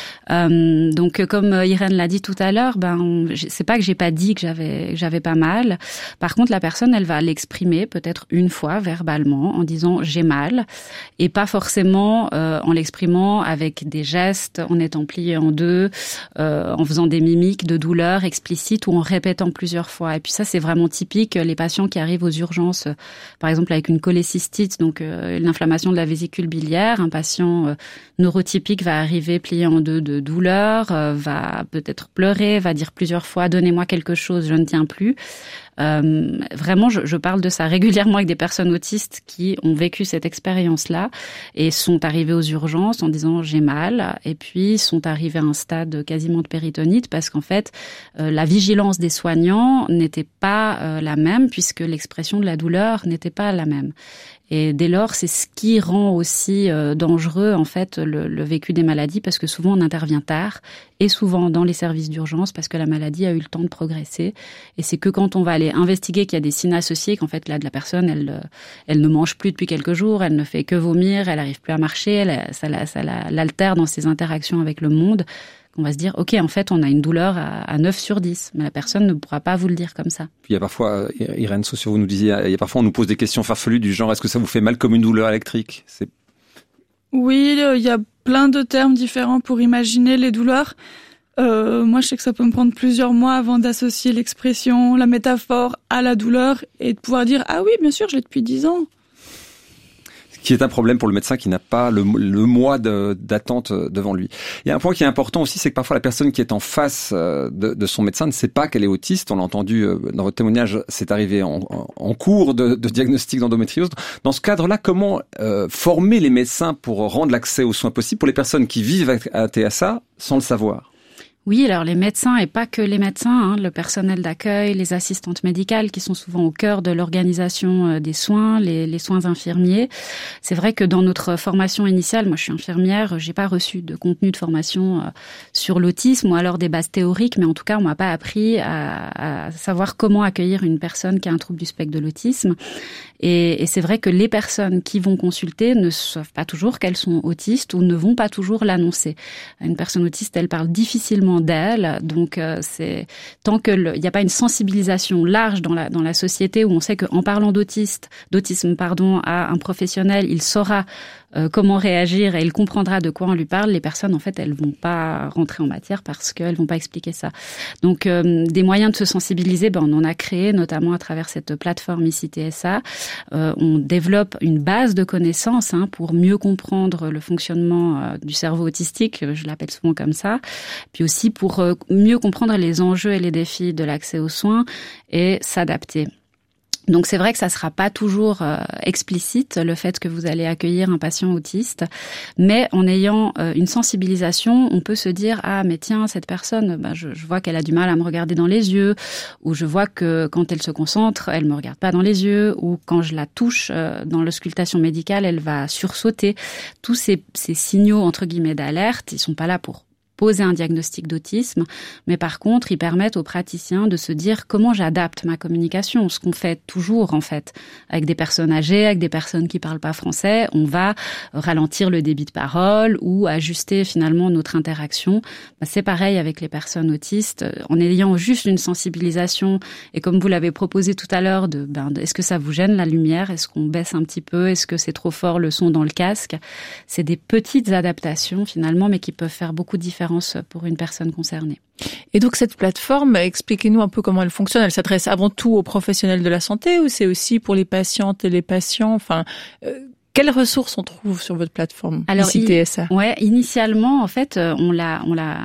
Donc, comme Irène l'a dit tout à l'heure, c'est pas que j'ai pas dit que j'avais pas mal. Par contre, la personne, elle va l'exprimer peut-être une fois verbalement en disant j'ai mal, et pas forcément en l'exprimant avec des gestes, en étant plié en 2, en faisant des mimiques de douleur explicites ou en répétant plusieurs fois. Et puis ça, c'est vraiment typique. Les patients qui arrivent aux urgences, par exemple avec une cholécystite, donc une inflammation de la vésicule biliaire, un patient neurotypique va arriver plié en 2 de douleur, va peut-être pleurer, va dire plusieurs fois « donnez-moi quelque chose, je ne tiens plus ». Vraiment, je parle de ça régulièrement avec des personnes autistes qui ont vécu cette expérience-là et sont arrivées aux urgences en disant j'ai mal, et puis sont arrivées à un stade quasiment de péritonite parce qu'en fait la vigilance des soignants n'était pas la même puisque l'expression de la douleur n'était pas la même. Et dès lors, c'est ce qui rend aussi dangereux en fait le vécu des maladies, parce que souvent on intervient tard et souvent dans les services d'urgence parce que la maladie a eu le temps de progresser. Et c'est que quand on va aller investiguer qu'il y a des signes associés, qu'en fait là de la personne, elle ne mange plus depuis quelques jours, elle ne fait que vomir, elle n'arrive plus à marcher, ça l'altère dans ses interactions avec le monde. On va se dire, ok, en fait, on a une douleur à 9 sur 10, mais la personne ne pourra pas vous le dire comme ça. Puis il y a parfois, Irène Saussure, vous nous disiez, parfois on nous pose des questions farfelues du genre, est-ce que ça vous fait mal comme une douleur électrique? Oui, il y a plein de termes différents pour imaginer les douleurs. Moi, je sais que ça peut me prendre plusieurs mois avant d'associer l'expression, la métaphore à la douleur et de pouvoir dire, ah oui, bien sûr, je l'ai depuis 10 ans. Qui est un problème pour le médecin qui n'a pas le mois d'attente devant lui. Il y a un point qui est important aussi, c'est que parfois la personne qui est en face de son médecin ne sait pas qu'elle est autiste. On l'a entendu dans votre témoignage, c'est arrivé en cours de diagnostic d'endométriose. Dans ce cadre-là, comment former les médecins pour rendre l'accès aux soins possible pour les personnes qui vivent avec un TSA sans le savoir? Oui, alors les médecins, et pas que les médecins, le personnel d'accueil, les assistantes médicales qui sont souvent au cœur de l'organisation des soins, les soins infirmiers. C'est vrai que dans notre formation initiale, moi je suis infirmière, j'ai pas reçu de contenu de formation sur l'autisme ou alors des bases théoriques, mais en tout cas on m'a pas appris à savoir comment accueillir une personne qui a un trouble du spectre de l'autisme. Et c'est vrai que les personnes qui vont consulter ne savent pas toujours qu'elles sont autistes ou ne vont pas toujours l'annoncer. Une personne autiste, elle parle difficilement d'elle, donc c'est tant que il n'y a pas une sensibilisation large dans la société où on sait qu'en parlant d'autisme à un professionnel, il saura comment réagir et il comprendra de quoi on lui parle, les personnes, en fait, elles vont pas rentrer en matière parce qu'elles vont pas expliquer ça. Donc, des moyens de se sensibiliser, on en a créé, notamment à travers cette plateforme ici TSA. On développe une base de connaissances pour mieux comprendre le fonctionnement du cerveau autistique, je l'appelle souvent comme ça, puis aussi pour mieux comprendre les enjeux et les défis de l'accès aux soins et s'adapter. Donc c'est vrai que ça sera pas toujours explicite le fait que vous allez accueillir un patient autiste, mais en ayant une sensibilisation, on peut se dire mais tiens, cette personne, je vois qu'elle a du mal à me regarder dans les yeux, ou je vois que quand elle se concentre, elle me regarde pas dans les yeux, ou quand je la touche dans l'auscultation médicale, elle va sursauter. Tous ces signaux entre guillemets d'alerte, ils sont pas là pour poser un diagnostic d'autisme, mais par contre, ils permettent aux praticiens de se dire comment j'adapte ma communication, ce qu'on fait toujours en fait, avec des personnes âgées, avec des personnes qui parlent pas français, on va ralentir le débit de parole ou ajuster finalement notre interaction. C'est pareil avec les personnes autistes, en ayant juste une sensibilisation, et comme vous l'avez proposé tout à l'heure, est-ce que ça vous gêne la lumière, est-ce qu'on baisse un petit peu, est-ce que c'est trop fort le son dans le casque, c'est des petites adaptations finalement, mais qui peuvent faire beaucoup de différence pour une personne concernée. Et donc cette plateforme, expliquez-nous un peu comment elle fonctionne. Elle s'adresse avant tout aux professionnels de la santé ou c'est aussi pour les patientes et les patients? Quelles ressources on trouve sur votre plateforme? Alors, ici TSA. Ouais, initialement, en fait, on l'a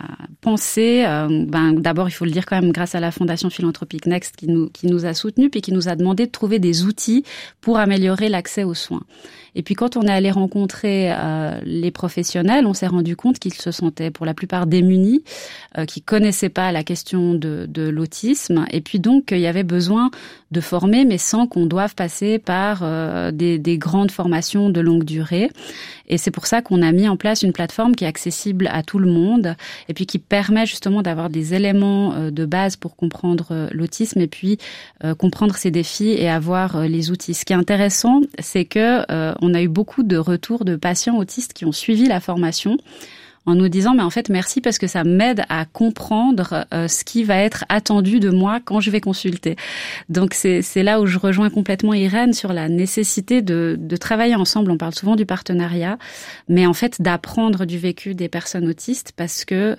pensé. D'abord, il faut le dire quand même, grâce à la Fondation Philanthropique Next qui nous a soutenus, puis qui nous a demandé de trouver des outils pour améliorer l'accès aux soins. Et puis, quand on est allé rencontrer les professionnels, on s'est rendu compte qu'ils se sentaient pour la plupart démunis, qu'ils connaissaient pas la question de l'autisme. Et puis donc, il y avait besoin de former, mais sans qu'on doive passer par des grandes formations de longue durée. Et c'est pour ça qu'on a mis en place une plateforme qui est accessible à tout le monde et puis qui permet justement d'avoir des éléments de base pour comprendre l'autisme et puis comprendre ses défis et avoir les outils. Ce qui est intéressant, c'est que on a eu beaucoup de retours de patients autistes qui ont suivi la formation en nous disant mais en fait merci parce que ça m'aide à comprendre ce qui va être attendu de moi quand je vais consulter. Donc c'est là où je rejoins complètement Irène sur la nécessité de travailler ensemble. On parle souvent du partenariat, mais en fait d'apprendre du vécu des personnes autistes parce que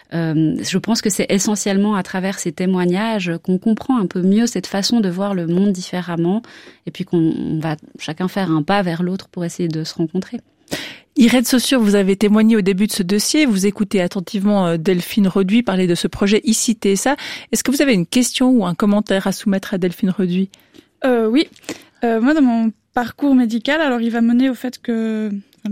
je pense que c'est essentiellement à travers ces témoignages qu'on comprend un peu mieux cette façon de voir le monde différemment et puis qu'on va chacun faire un pas vers l'autre pour essayer de se rencontrer. Irène Saussure, vous avez témoigné au début de ce dossier, vous écoutez attentivement Delphine Reduit parler de ce projet ici TSA. Est-ce que vous avez une question ou un commentaire à soumettre à Delphine Reduit? Oui. Moi, dans mon parcours médical, alors il va mener au fait que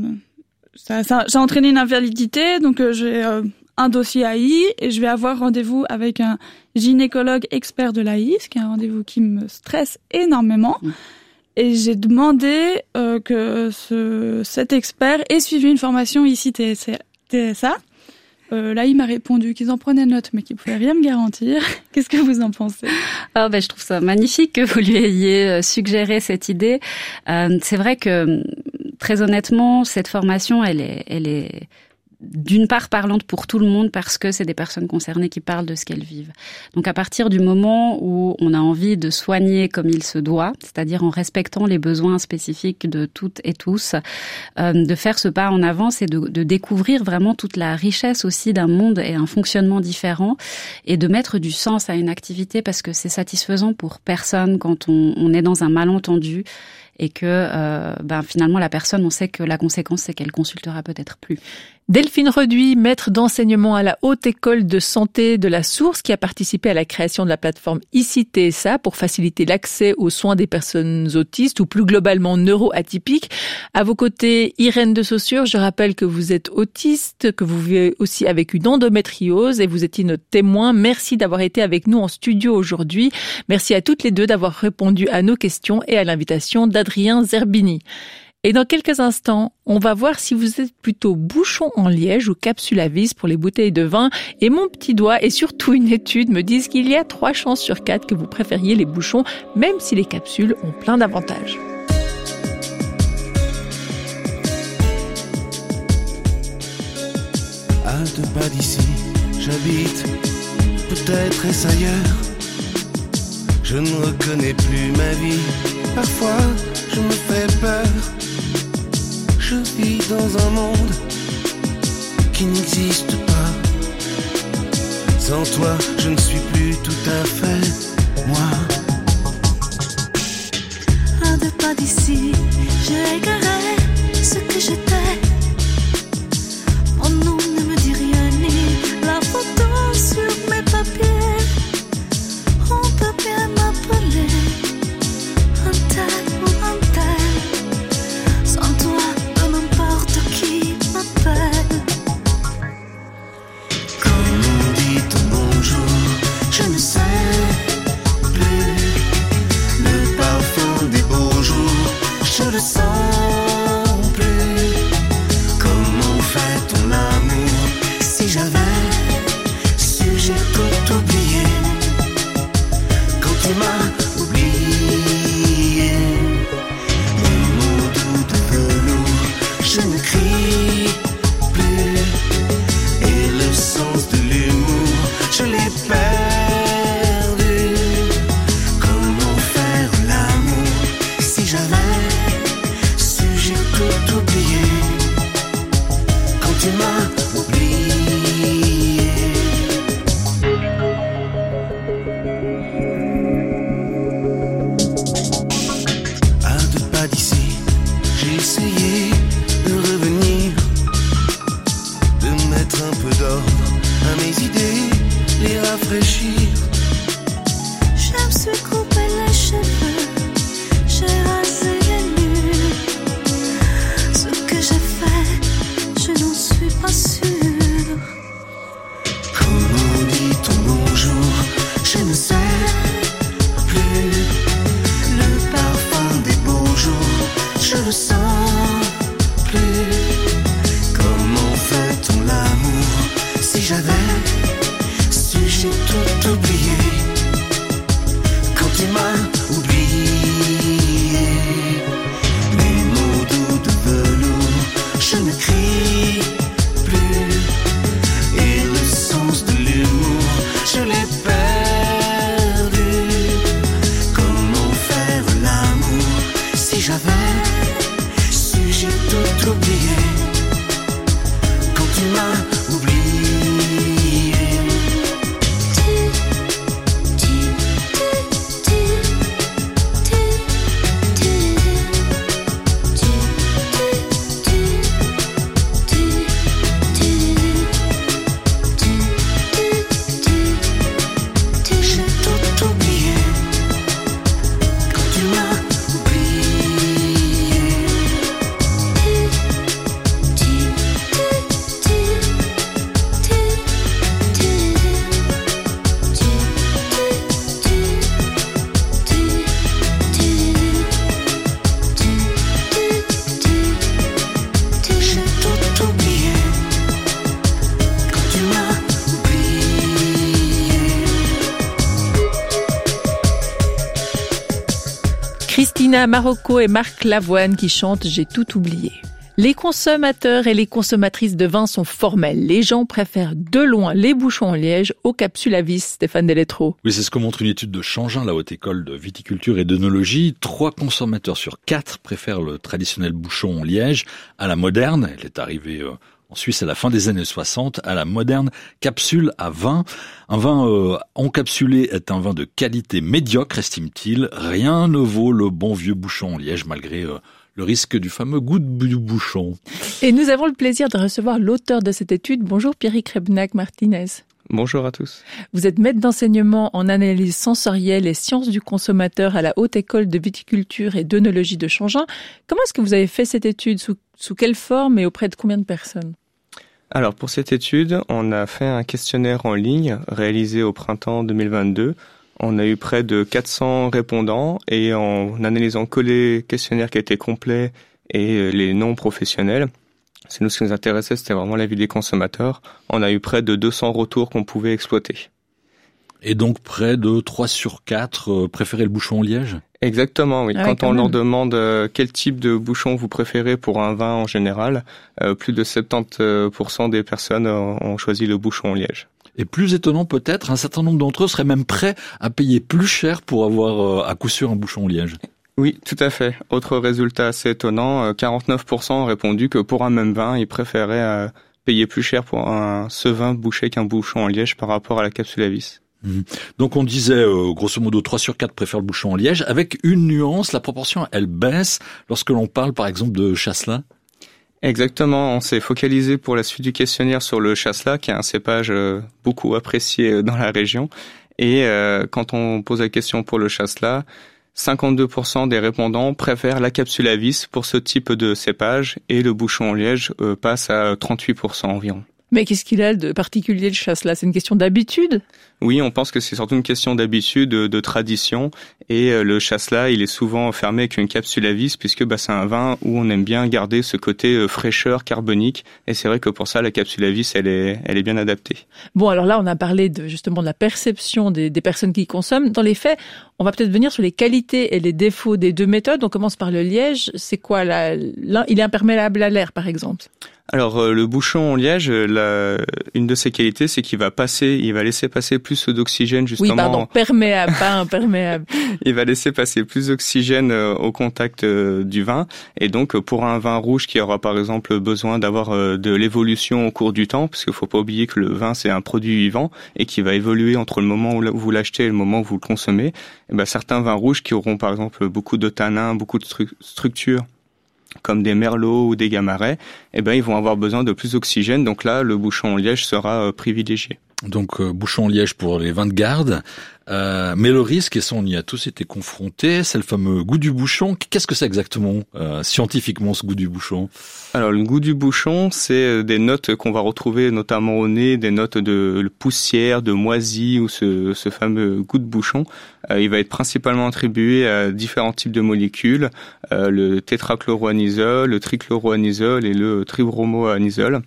ça a entraîné une invalidité, donc j'ai un dossier AI et je vais avoir rendez-vous avec un gynécologue expert de l'AI, ce qui est un rendez-vous qui me stresse énormément. Et j'ai demandé que cet expert ait suivi une formation ici TSA. Là, il m'a répondu qu'ils en prenaient note, mais qu'ils pouvaient rien me garantir. Qu'est-ce que vous en pensez? Je trouve ça magnifique que vous lui ayez suggéré cette idée. C'est vrai que, très honnêtement, cette formation, elle est d'une part parlante pour tout le monde parce que c'est des personnes concernées qui parlent de ce qu'elles vivent. Donc à partir du moment où on a envie de soigner comme il se doit, c'est-à-dire en respectant les besoins spécifiques de toutes et tous, de faire ce pas en avant, c'est de découvrir vraiment toute la richesse aussi d'un monde et un fonctionnement différent et de mettre du sens à une activité parce que c'est satisfaisant pour personne quand on est dans un malentendu et que finalement la personne, on sait que la conséquence c'est qu'elle consultera peut-être plus. Delphine Reduit, maître d'enseignement à la Haute École de Santé de la Source, qui a participé à la création de la plateforme ici TSA pour faciliter l'accès aux soins des personnes autistes ou plus globalement neuroatypiques. À vos côtés, Irène de Saussure, je rappelle que vous êtes autiste, que vous vivez aussi avec une endométriose et vous étiez notre témoin. Merci d'avoir été avec nous en studio aujourd'hui. Merci à toutes les deux d'avoir répondu à nos questions et à l'invitation d'Adrien Zerbini. Et dans quelques instants, on va voir si vous êtes plutôt bouchon en liège ou capsule à vis pour les bouteilles de vin. Et mon petit doigt et surtout une étude me disent qu'il y a 3 chances sur 4 que vous préfériez les bouchons, même si les capsules ont plein d'avantages. À 2 pas d'ici, j'habite, peut-être est-ce ailleurs. Je ne reconnais plus ma vie, parfois je me fais peur. je vis dans un monde qui n'existe pas. Sans toi, je ne suis plus tout à fait moi. À 2 pas d'ici, j'ai égaré ce que j'étais. Mon nom ne me dit rien, ni la photo sur mes papiers. On peut bien m'appeler un tel ou un tel. Sans toi, peu n'importe qui m'appelle. Quand on dit ton bonjour, je ne sais plus. Le parfum des beaux jours, je le sens plus. Comment fait ton amour? Si j'avais su, j'ai tout oublié. Quand tu m'as oublié, les mots doux de velours, je ne crie plus. Et le sens de l'humour, je l'ai perdu. Comment faire l'amour? Si j'avais su, j'ai tout oublié. Quand tu m'as oublié. À 2 pas d'ici, j'ai essayé de revenir, de mettre un peu d'ordre à mes idées, les rafraîchir. Je me suis coupé les cheveux, j'ai rasé les murs. Ce que j'ai fait, je n'en suis pas sûre. Quand on dit ton bonjour, je ne sais plus. Le parfum des beaux jours, je le sens plus. Comment fait-on l'amour? Si j'avais su, j'ai tout oublié. Quand tu m'as oublié, les mots doux de velours, je ne crie plus. Et le sens de l'humour, je l'ai perdu. Comment faire l'amour? Si j'avais su, j'ai tout oublié. Quand tu m'as oublié. J'ai tout oublié. Quand tu m'as oublié. J'ai tout oublié. Quand tu m'as oublié. Christina Marocco et Marc Lavoine qui chantent « J'ai tout oublié ». Les consommateurs et les consommatrices de vin sont formels. Les gens préfèrent de loin les bouchons en liège aux capsules à vis, Stéphane Deletreau. Oui, c'est ce que montre une étude de Changin, la Haute École de Viticulture et d'Œnologie. 3 consommateurs sur 4 préfèrent le traditionnel bouchon en liège à la moderne. Elle est arrivée en Suisse à la fin des années 60, à la moderne capsule à vin. Un vin encapsulé est un vin de qualité médiocre, estime-t-il. Rien ne vaut le bon vieux bouchon en liège malgré le risque du fameux goût du bouchon. Et nous avons le plaisir de recevoir l'auteur de cette étude. Bonjour Pierrick Rebnac-Martinez. Bonjour à tous. Vous êtes maître d'enseignement en analyse sensorielle et sciences du consommateur à la Haute École de Viticulture et d'Œnologie de Changin. Comment est-ce que vous avez fait cette étude? Sous quelle forme et auprès de combien de personnes? Alors pour cette étude, on a fait un questionnaire en ligne réalisé au printemps 2022. On a eu près de 400 répondants et en analysant que les questionnaires qui étaient complets et les non professionnels, c'est nous ce qui nous intéressait, c'était vraiment l'avis des consommateurs. On a eu près de 200 retours qu'on pouvait exploiter. Et donc près de 3 sur 4 préféraient le bouchon en liège? Exactement, oui. Ah quand ouais, on même. leur demande quel type de bouchon vous préférez pour un vin en général, plus de 70% des personnes ont choisi le bouchon en liège. Et plus étonnant peut-être, un certain nombre d'entre eux seraient même prêts à payer plus cher pour avoir à coup sûr un bouchon en liège. Oui, tout à fait. Autre résultat assez étonnant, 49% ont répondu que pour un même vin, ils préféraient payer plus cher pour ce vin bouché qu'un bouchon en liège par rapport à la capsule à vis. Donc on disait grosso modo 3 sur 4 préfèrent le bouchon en liège, avec une nuance, la proportion elle baisse lorsque l'on parle par exemple de chasselas. Exactement, on s'est focalisé pour la suite du questionnaire sur le chasselas, qui est un cépage beaucoup apprécié dans la région. Et quand on pose la question pour le chasselas, 52% des répondants préfèrent la capsule à vis pour ce type de cépage et le bouchon en liège passe à 38% environ. Mais qu'est-ce qu'il a de particulier le chasselas? C'est une question d'habitude? Oui, on pense que c'est surtout une question d'habitude, de tradition. Et le chasselas, il est souvent fermé avec une capsule à vis puisque c'est un vin où on aime bien garder ce côté fraîcheur carbonique. Et c'est vrai que pour ça, la capsule à vis, elle est bien adaptée. Bon, alors là, on a parlé justement de la perception des personnes qui consomment. Dans les faits, on va peut-être venir sur les qualités et les défauts des deux méthodes. On commence par le liège. C'est quoi il est imperméable à l'air, par exemple? Alors le bouchon en liège, une de ses qualités, c'est qu'il va laisser passer plus d'oxygène justement. Oui, pardon, perméable, pas imperméable. Il va laisser passer plus d'oxygène au contact du vin, et donc pour un vin rouge qui aura par exemple besoin d'avoir de l'évolution au cours du temps, parce qu'il faut pas oublier que le vin c'est un produit vivant et qui va évoluer entre le moment où vous l'achetez et le moment où vous le consommez. Et certains vins rouges qui auront par exemple beaucoup de tanins, beaucoup de structures, comme des merlots ou des gamarais, ils vont avoir besoin de plus d'oxygène. Donc là, le bouchon en liège sera privilégié. Donc bouchon en liège pour les vins de garde. Mais le risque, et ça on y a tous été confrontés, c'est le fameux goût du bouchon. Qu'est-ce que c'est exactement scientifiquement ce goût du bouchon? Alors le goût du bouchon, c'est des notes qu'on va retrouver notamment au nez, des notes de poussière, de moisi ou ce fameux goût de bouchon. Il va être principalement attribué à différents types de molécules, le tétrachloroanisole, le trichloroanisole et le tribromoanisole.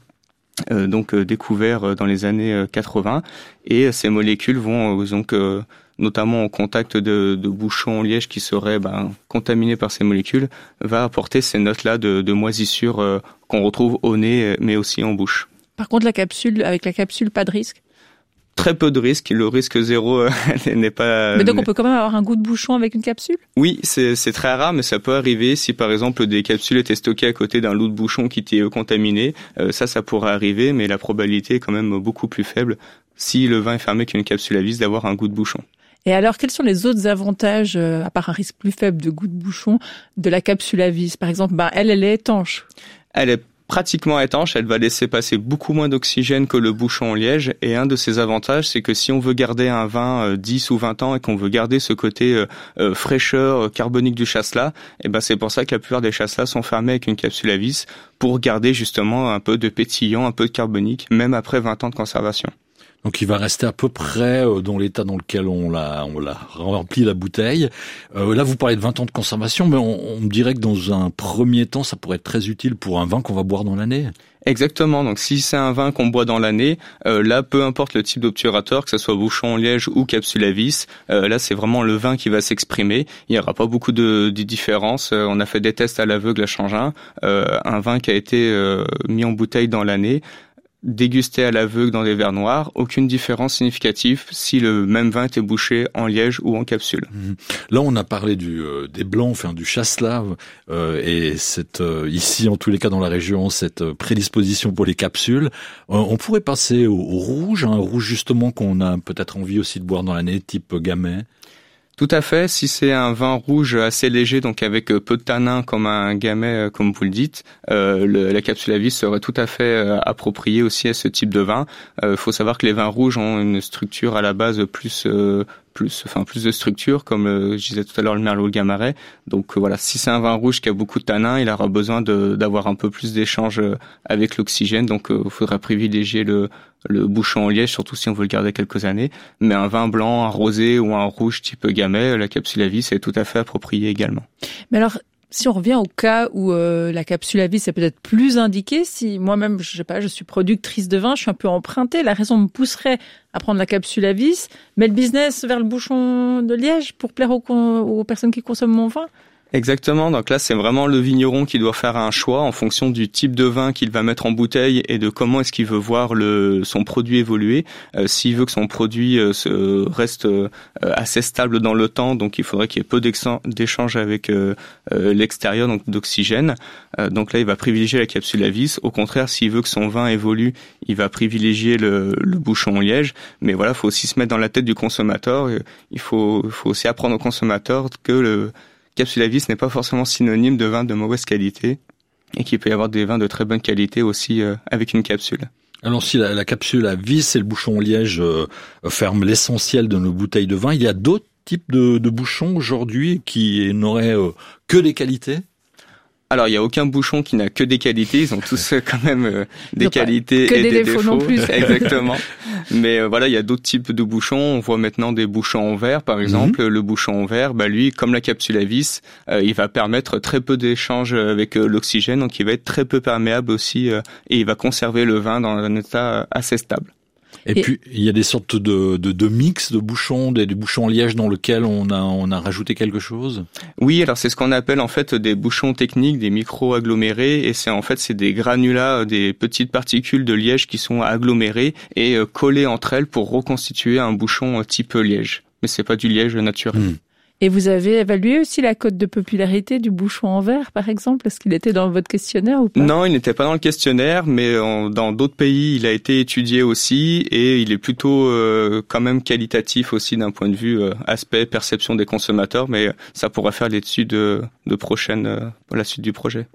Découvert dans les années 80, et ces molécules vont notamment au contact de bouchons en liège qui seraient contaminés par ces molécules, va apporter ces notes-là de moisissure qu'on retrouve au nez mais aussi en bouche. Par contre, avec la capsule, pas de risque? Très peu de risques, le risque zéro n'est pas... Mais donc on peut quand même avoir un goût de bouchon avec une capsule? Oui, c'est très rare, mais ça peut arriver si par exemple des capsules étaient stockées à côté d'un lot de bouchon qui était contaminé. Ça pourrait arriver, mais la probabilité est quand même beaucoup plus faible si le vin est fermé qu'une capsule à vis d'avoir un goût de bouchon. Et alors, quels sont les autres avantages, à part un risque plus faible de goût de bouchon, de la capsule à vis? Par exemple, elle est étanche. Elle est pratiquement étanche, elle va laisser passer beaucoup moins d'oxygène que le bouchon en liège, et un de ses avantages, c'est que si on veut garder un vin 10 ou 20 ans et qu'on veut garder ce côté fraîcheur carbonique du chasselas, c'est pour ça que la plupart des chasselas sont fermés avec une capsule à vis, pour garder justement un peu de pétillant, un peu de carbonique, même après 20 ans de conservation. Donc il va rester à peu près dans l'état dans lequel on l'a rempli la bouteille. Là vous parlez de 20 ans de conservation, mais on me dirait que dans un premier temps ça pourrait être très utile pour un vin qu'on va boire dans l'année. Exactement, donc si c'est un vin qu'on boit dans l'année, là peu importe le type d'obturateur, que ce soit bouchon en liège ou capsule à vis, là c'est vraiment le vin qui va s'exprimer. Il n'y aura pas beaucoup de différences. On a fait des tests à l'aveugle à Changin, un vin qui a été mis en bouteille dans l'année, dégusté à l'aveugle dans des verres noirs, aucune différence significative si le même vin était bouché en liège ou en capsule. Là, on a parlé des blancs, du chasselas, et ici, en tous les cas dans la région, cette prédisposition pour les capsules. On pourrait passer au rouge, un rouge justement qu'on a peut-être envie aussi de boire dans l'année, type gamay. Tout à fait. Si c'est un vin rouge assez léger, donc avec peu de tanins comme un gamay, comme vous le dites, la capsule à vis serait tout à fait appropriée aussi à ce type de vin. Faut savoir que les vins rouges ont une structure à la base plus de structure, comme je disais tout à l'heure le merlot, le gamaret. Donc voilà, si c'est un vin rouge qui a beaucoup de tanins, il aura besoin d'avoir un peu plus d'échange avec l'oxygène. Donc il faudra privilégier le bouchon en liège, surtout si on veut le garder quelques années. Mais un vin blanc, un rosé ou un rouge type gamay, la capsule à vis est tout à fait appropriée également. Mais alors, si on revient au cas où la capsule à vis est peut-être plus indiquée, si moi-même, je suis productrice de vin, je suis un peu empruntée, la raison me pousserait à prendre la capsule à vis, mais le business vers le bouchon de liège pour plaire aux personnes qui consomment mon vin. Exactement, donc là c'est vraiment le vigneron qui doit faire un choix en fonction du type de vin qu'il va mettre en bouteille et de comment est-ce qu'il veut voir son produit évoluer. S'il veut que son produit reste assez stable dans le temps, donc il faudrait qu'il y ait peu d'échanges avec l'extérieur, donc d'oxygène. Donc là il va privilégier la capsule à vis. Au contraire, s'il veut que son vin évolue, il va privilégier le bouchon en liège. Mais voilà, il faut aussi se mettre dans la tête du consommateur. Il faut aussi apprendre au consommateur que le capsule à vis n'est pas forcément synonyme de vin de mauvaise qualité et qu'il peut y avoir des vins de très bonne qualité aussi avec une capsule. Alors si la capsule à vis et le bouchon en liège ferment l'essentiel de nos bouteilles de vin, il y a d'autres types de bouchons aujourd'hui qui n'auraient que des qualités ? Alors, il n'y a aucun bouchon qui n'a que des qualités. Ils ont tous quand même des qualités et des défauts. Non plus. Exactement. Mais voilà, il y a d'autres types de bouchons. On voit maintenant des bouchons en verre, par exemple. Le bouchon en verre, lui, comme la capsule à vis, il va permettre très peu d'échanges avec l'oxygène. Donc, il va être très peu perméable aussi et il va conserver le vin dans un état assez stable. Et puis, il y a des sortes de mix de bouchons, des bouchons en liège dans lesquels on a rajouté quelque chose? Oui, alors c'est ce qu'on appelle en fait des bouchons techniques, des micro-agglomérés, et c'est des granulats, des petites particules de liège qui sont agglomérées et collées entre elles pour reconstituer un bouchon type liège. Mais c'est pas du liège naturel. Et vous avez évalué aussi la cote de popularité du bouchon en verre, par exemple? Est-ce qu'il était dans votre questionnaire ou pas? Non, il n'était pas dans le questionnaire, mais dans d'autres pays, il a été étudié aussi et il est plutôt quand même qualitatif aussi d'un point de vue aspect perception des consommateurs, mais ça pourra faire l'étude de prochaine pour la suite du projet.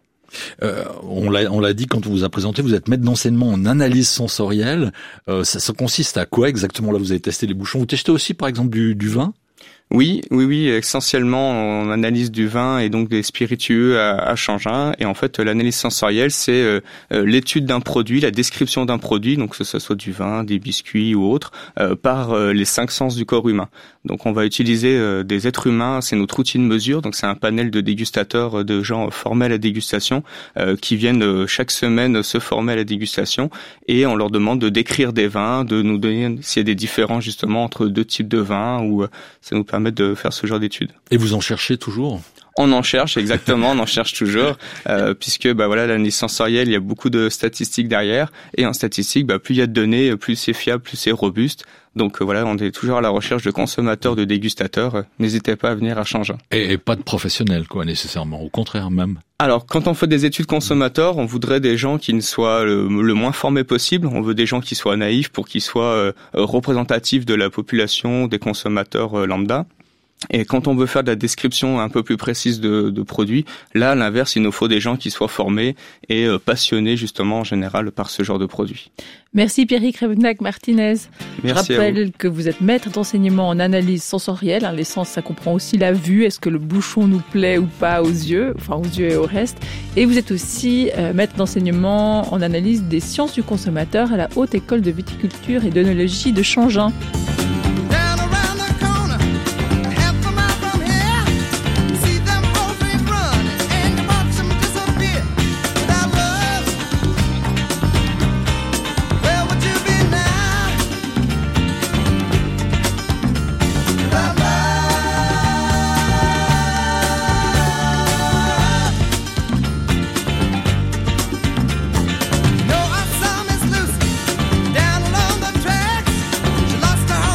On l'a dit quand on vous a présenté, vous êtes maître d'enseignement en analyse sensorielle. Ça consiste à quoi exactement? Là, vous avez testé les bouchons. Vous testez aussi, par exemple, du vin? Oui, essentiellement on analyse du vin et donc des spiritueux à Changin. Et en fait, l'analyse sensorielle, c'est l'étude d'un produit, la description d'un produit, donc que ce soit du vin, des biscuits ou autre, par les 5 sens du corps humain. Donc on va utiliser des êtres humains, c'est notre outil de mesure, donc c'est un panel de dégustateurs, de gens formés à la dégustation, qui viennent chaque semaine se former à la dégustation, et on leur demande de décrire des vins, de nous donner s'il y a des différences justement entre 2 types de vins, ou ça nous permet de faire ce genre d'études. Et vous en cherchez toujours? On en cherche, exactement, on en cherche toujours, puisque l'analyse sensorielle, il y a beaucoup de statistiques derrière, et en statistique, plus il y a de données, plus c'est fiable, plus c'est robuste. Donc on est toujours à la recherche de consommateurs, de dégustateurs. N'hésitez pas à venir à Changin. Et pas de professionnels, nécessairement, au contraire même. Alors, quand on fait des études consommateurs, on voudrait des gens qui ne soient le moins formés possible. On veut des gens qui soient naïfs pour qu'ils soient représentatifs de la population, des consommateurs lambda. Et quand on veut faire de la description un peu plus précise de produits, là, à l'inverse, il nous faut des gens qui soient formés et passionnés, justement, en général, par ce genre de produits. Merci Pierrick Revenac-Martinez. Merci. Je rappelle que vous êtes maître d'enseignement en analyse sensorielle. Les sens, ça comprend aussi la vue. Est-ce que le bouchon nous plaît ou pas aux yeux et au reste. Et vous êtes aussi maître d'enseignement en analyse des sciences du consommateur à la Haute École de Viticulture et d'Œnologie de Changin. Down along the tracks, she lost her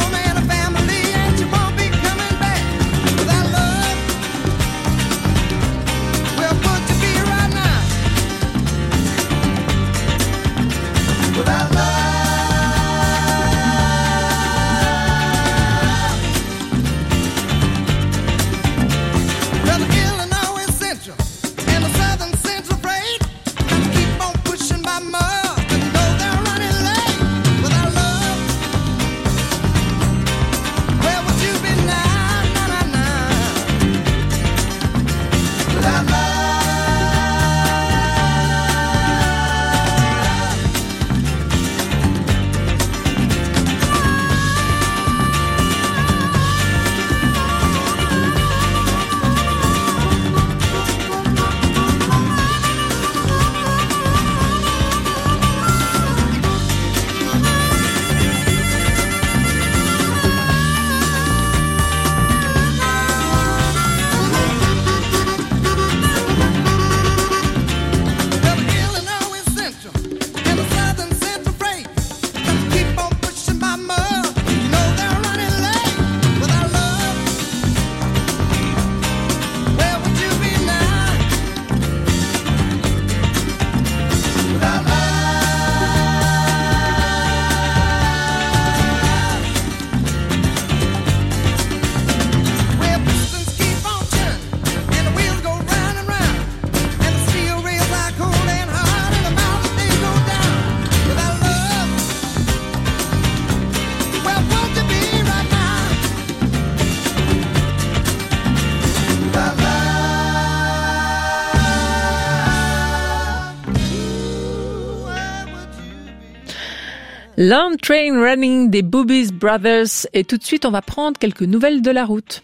Long Train Running des Boobies Brothers. Et tout de suite, on va prendre quelques nouvelles de la route.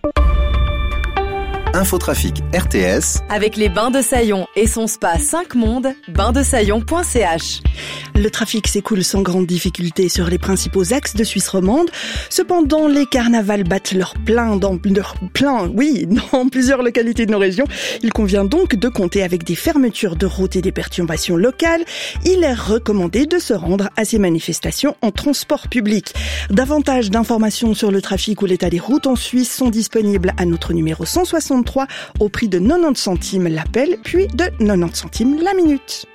Infotrafic RTS avec les bains de Saillon et son spa 5 mondes, baindesaillon.ch. Le trafic s'écoule sans grande difficulté sur les principaux axes de Suisse romande. Cependant, les carnavals battent leur plein dans plusieurs localités de nos régions. Il convient donc de compter avec des fermetures de routes et des perturbations locales. Il est recommandé de se rendre à ces manifestations en transport public. Davantage d'informations sur le trafic ou l'état des routes en Suisse sont disponibles à notre numéro 163 au prix de 90 centimes l'appel, puis de 90 centimes la minute.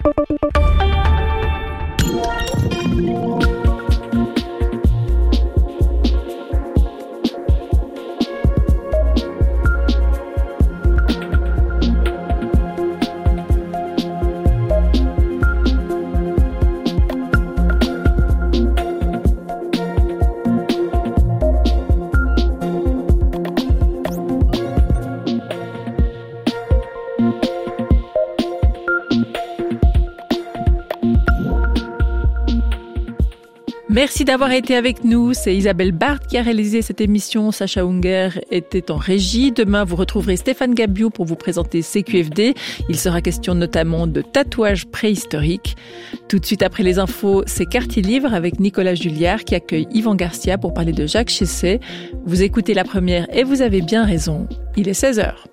Merci d'avoir été avec nous. C'est Isabelle Barthes qui a réalisé cette émission. Sacha Unger était en régie. Demain, vous retrouverez Stéphane Gabiot pour vous présenter CQFD. Il sera question notamment de tatouages préhistoriques. Tout de suite après les infos, c'est Quartier Livre avec Nicolas Julliard qui accueille Yvan Garcia pour parler de Jacques Chessé. Vous écoutez La Première et vous avez bien raison. Il est 16h.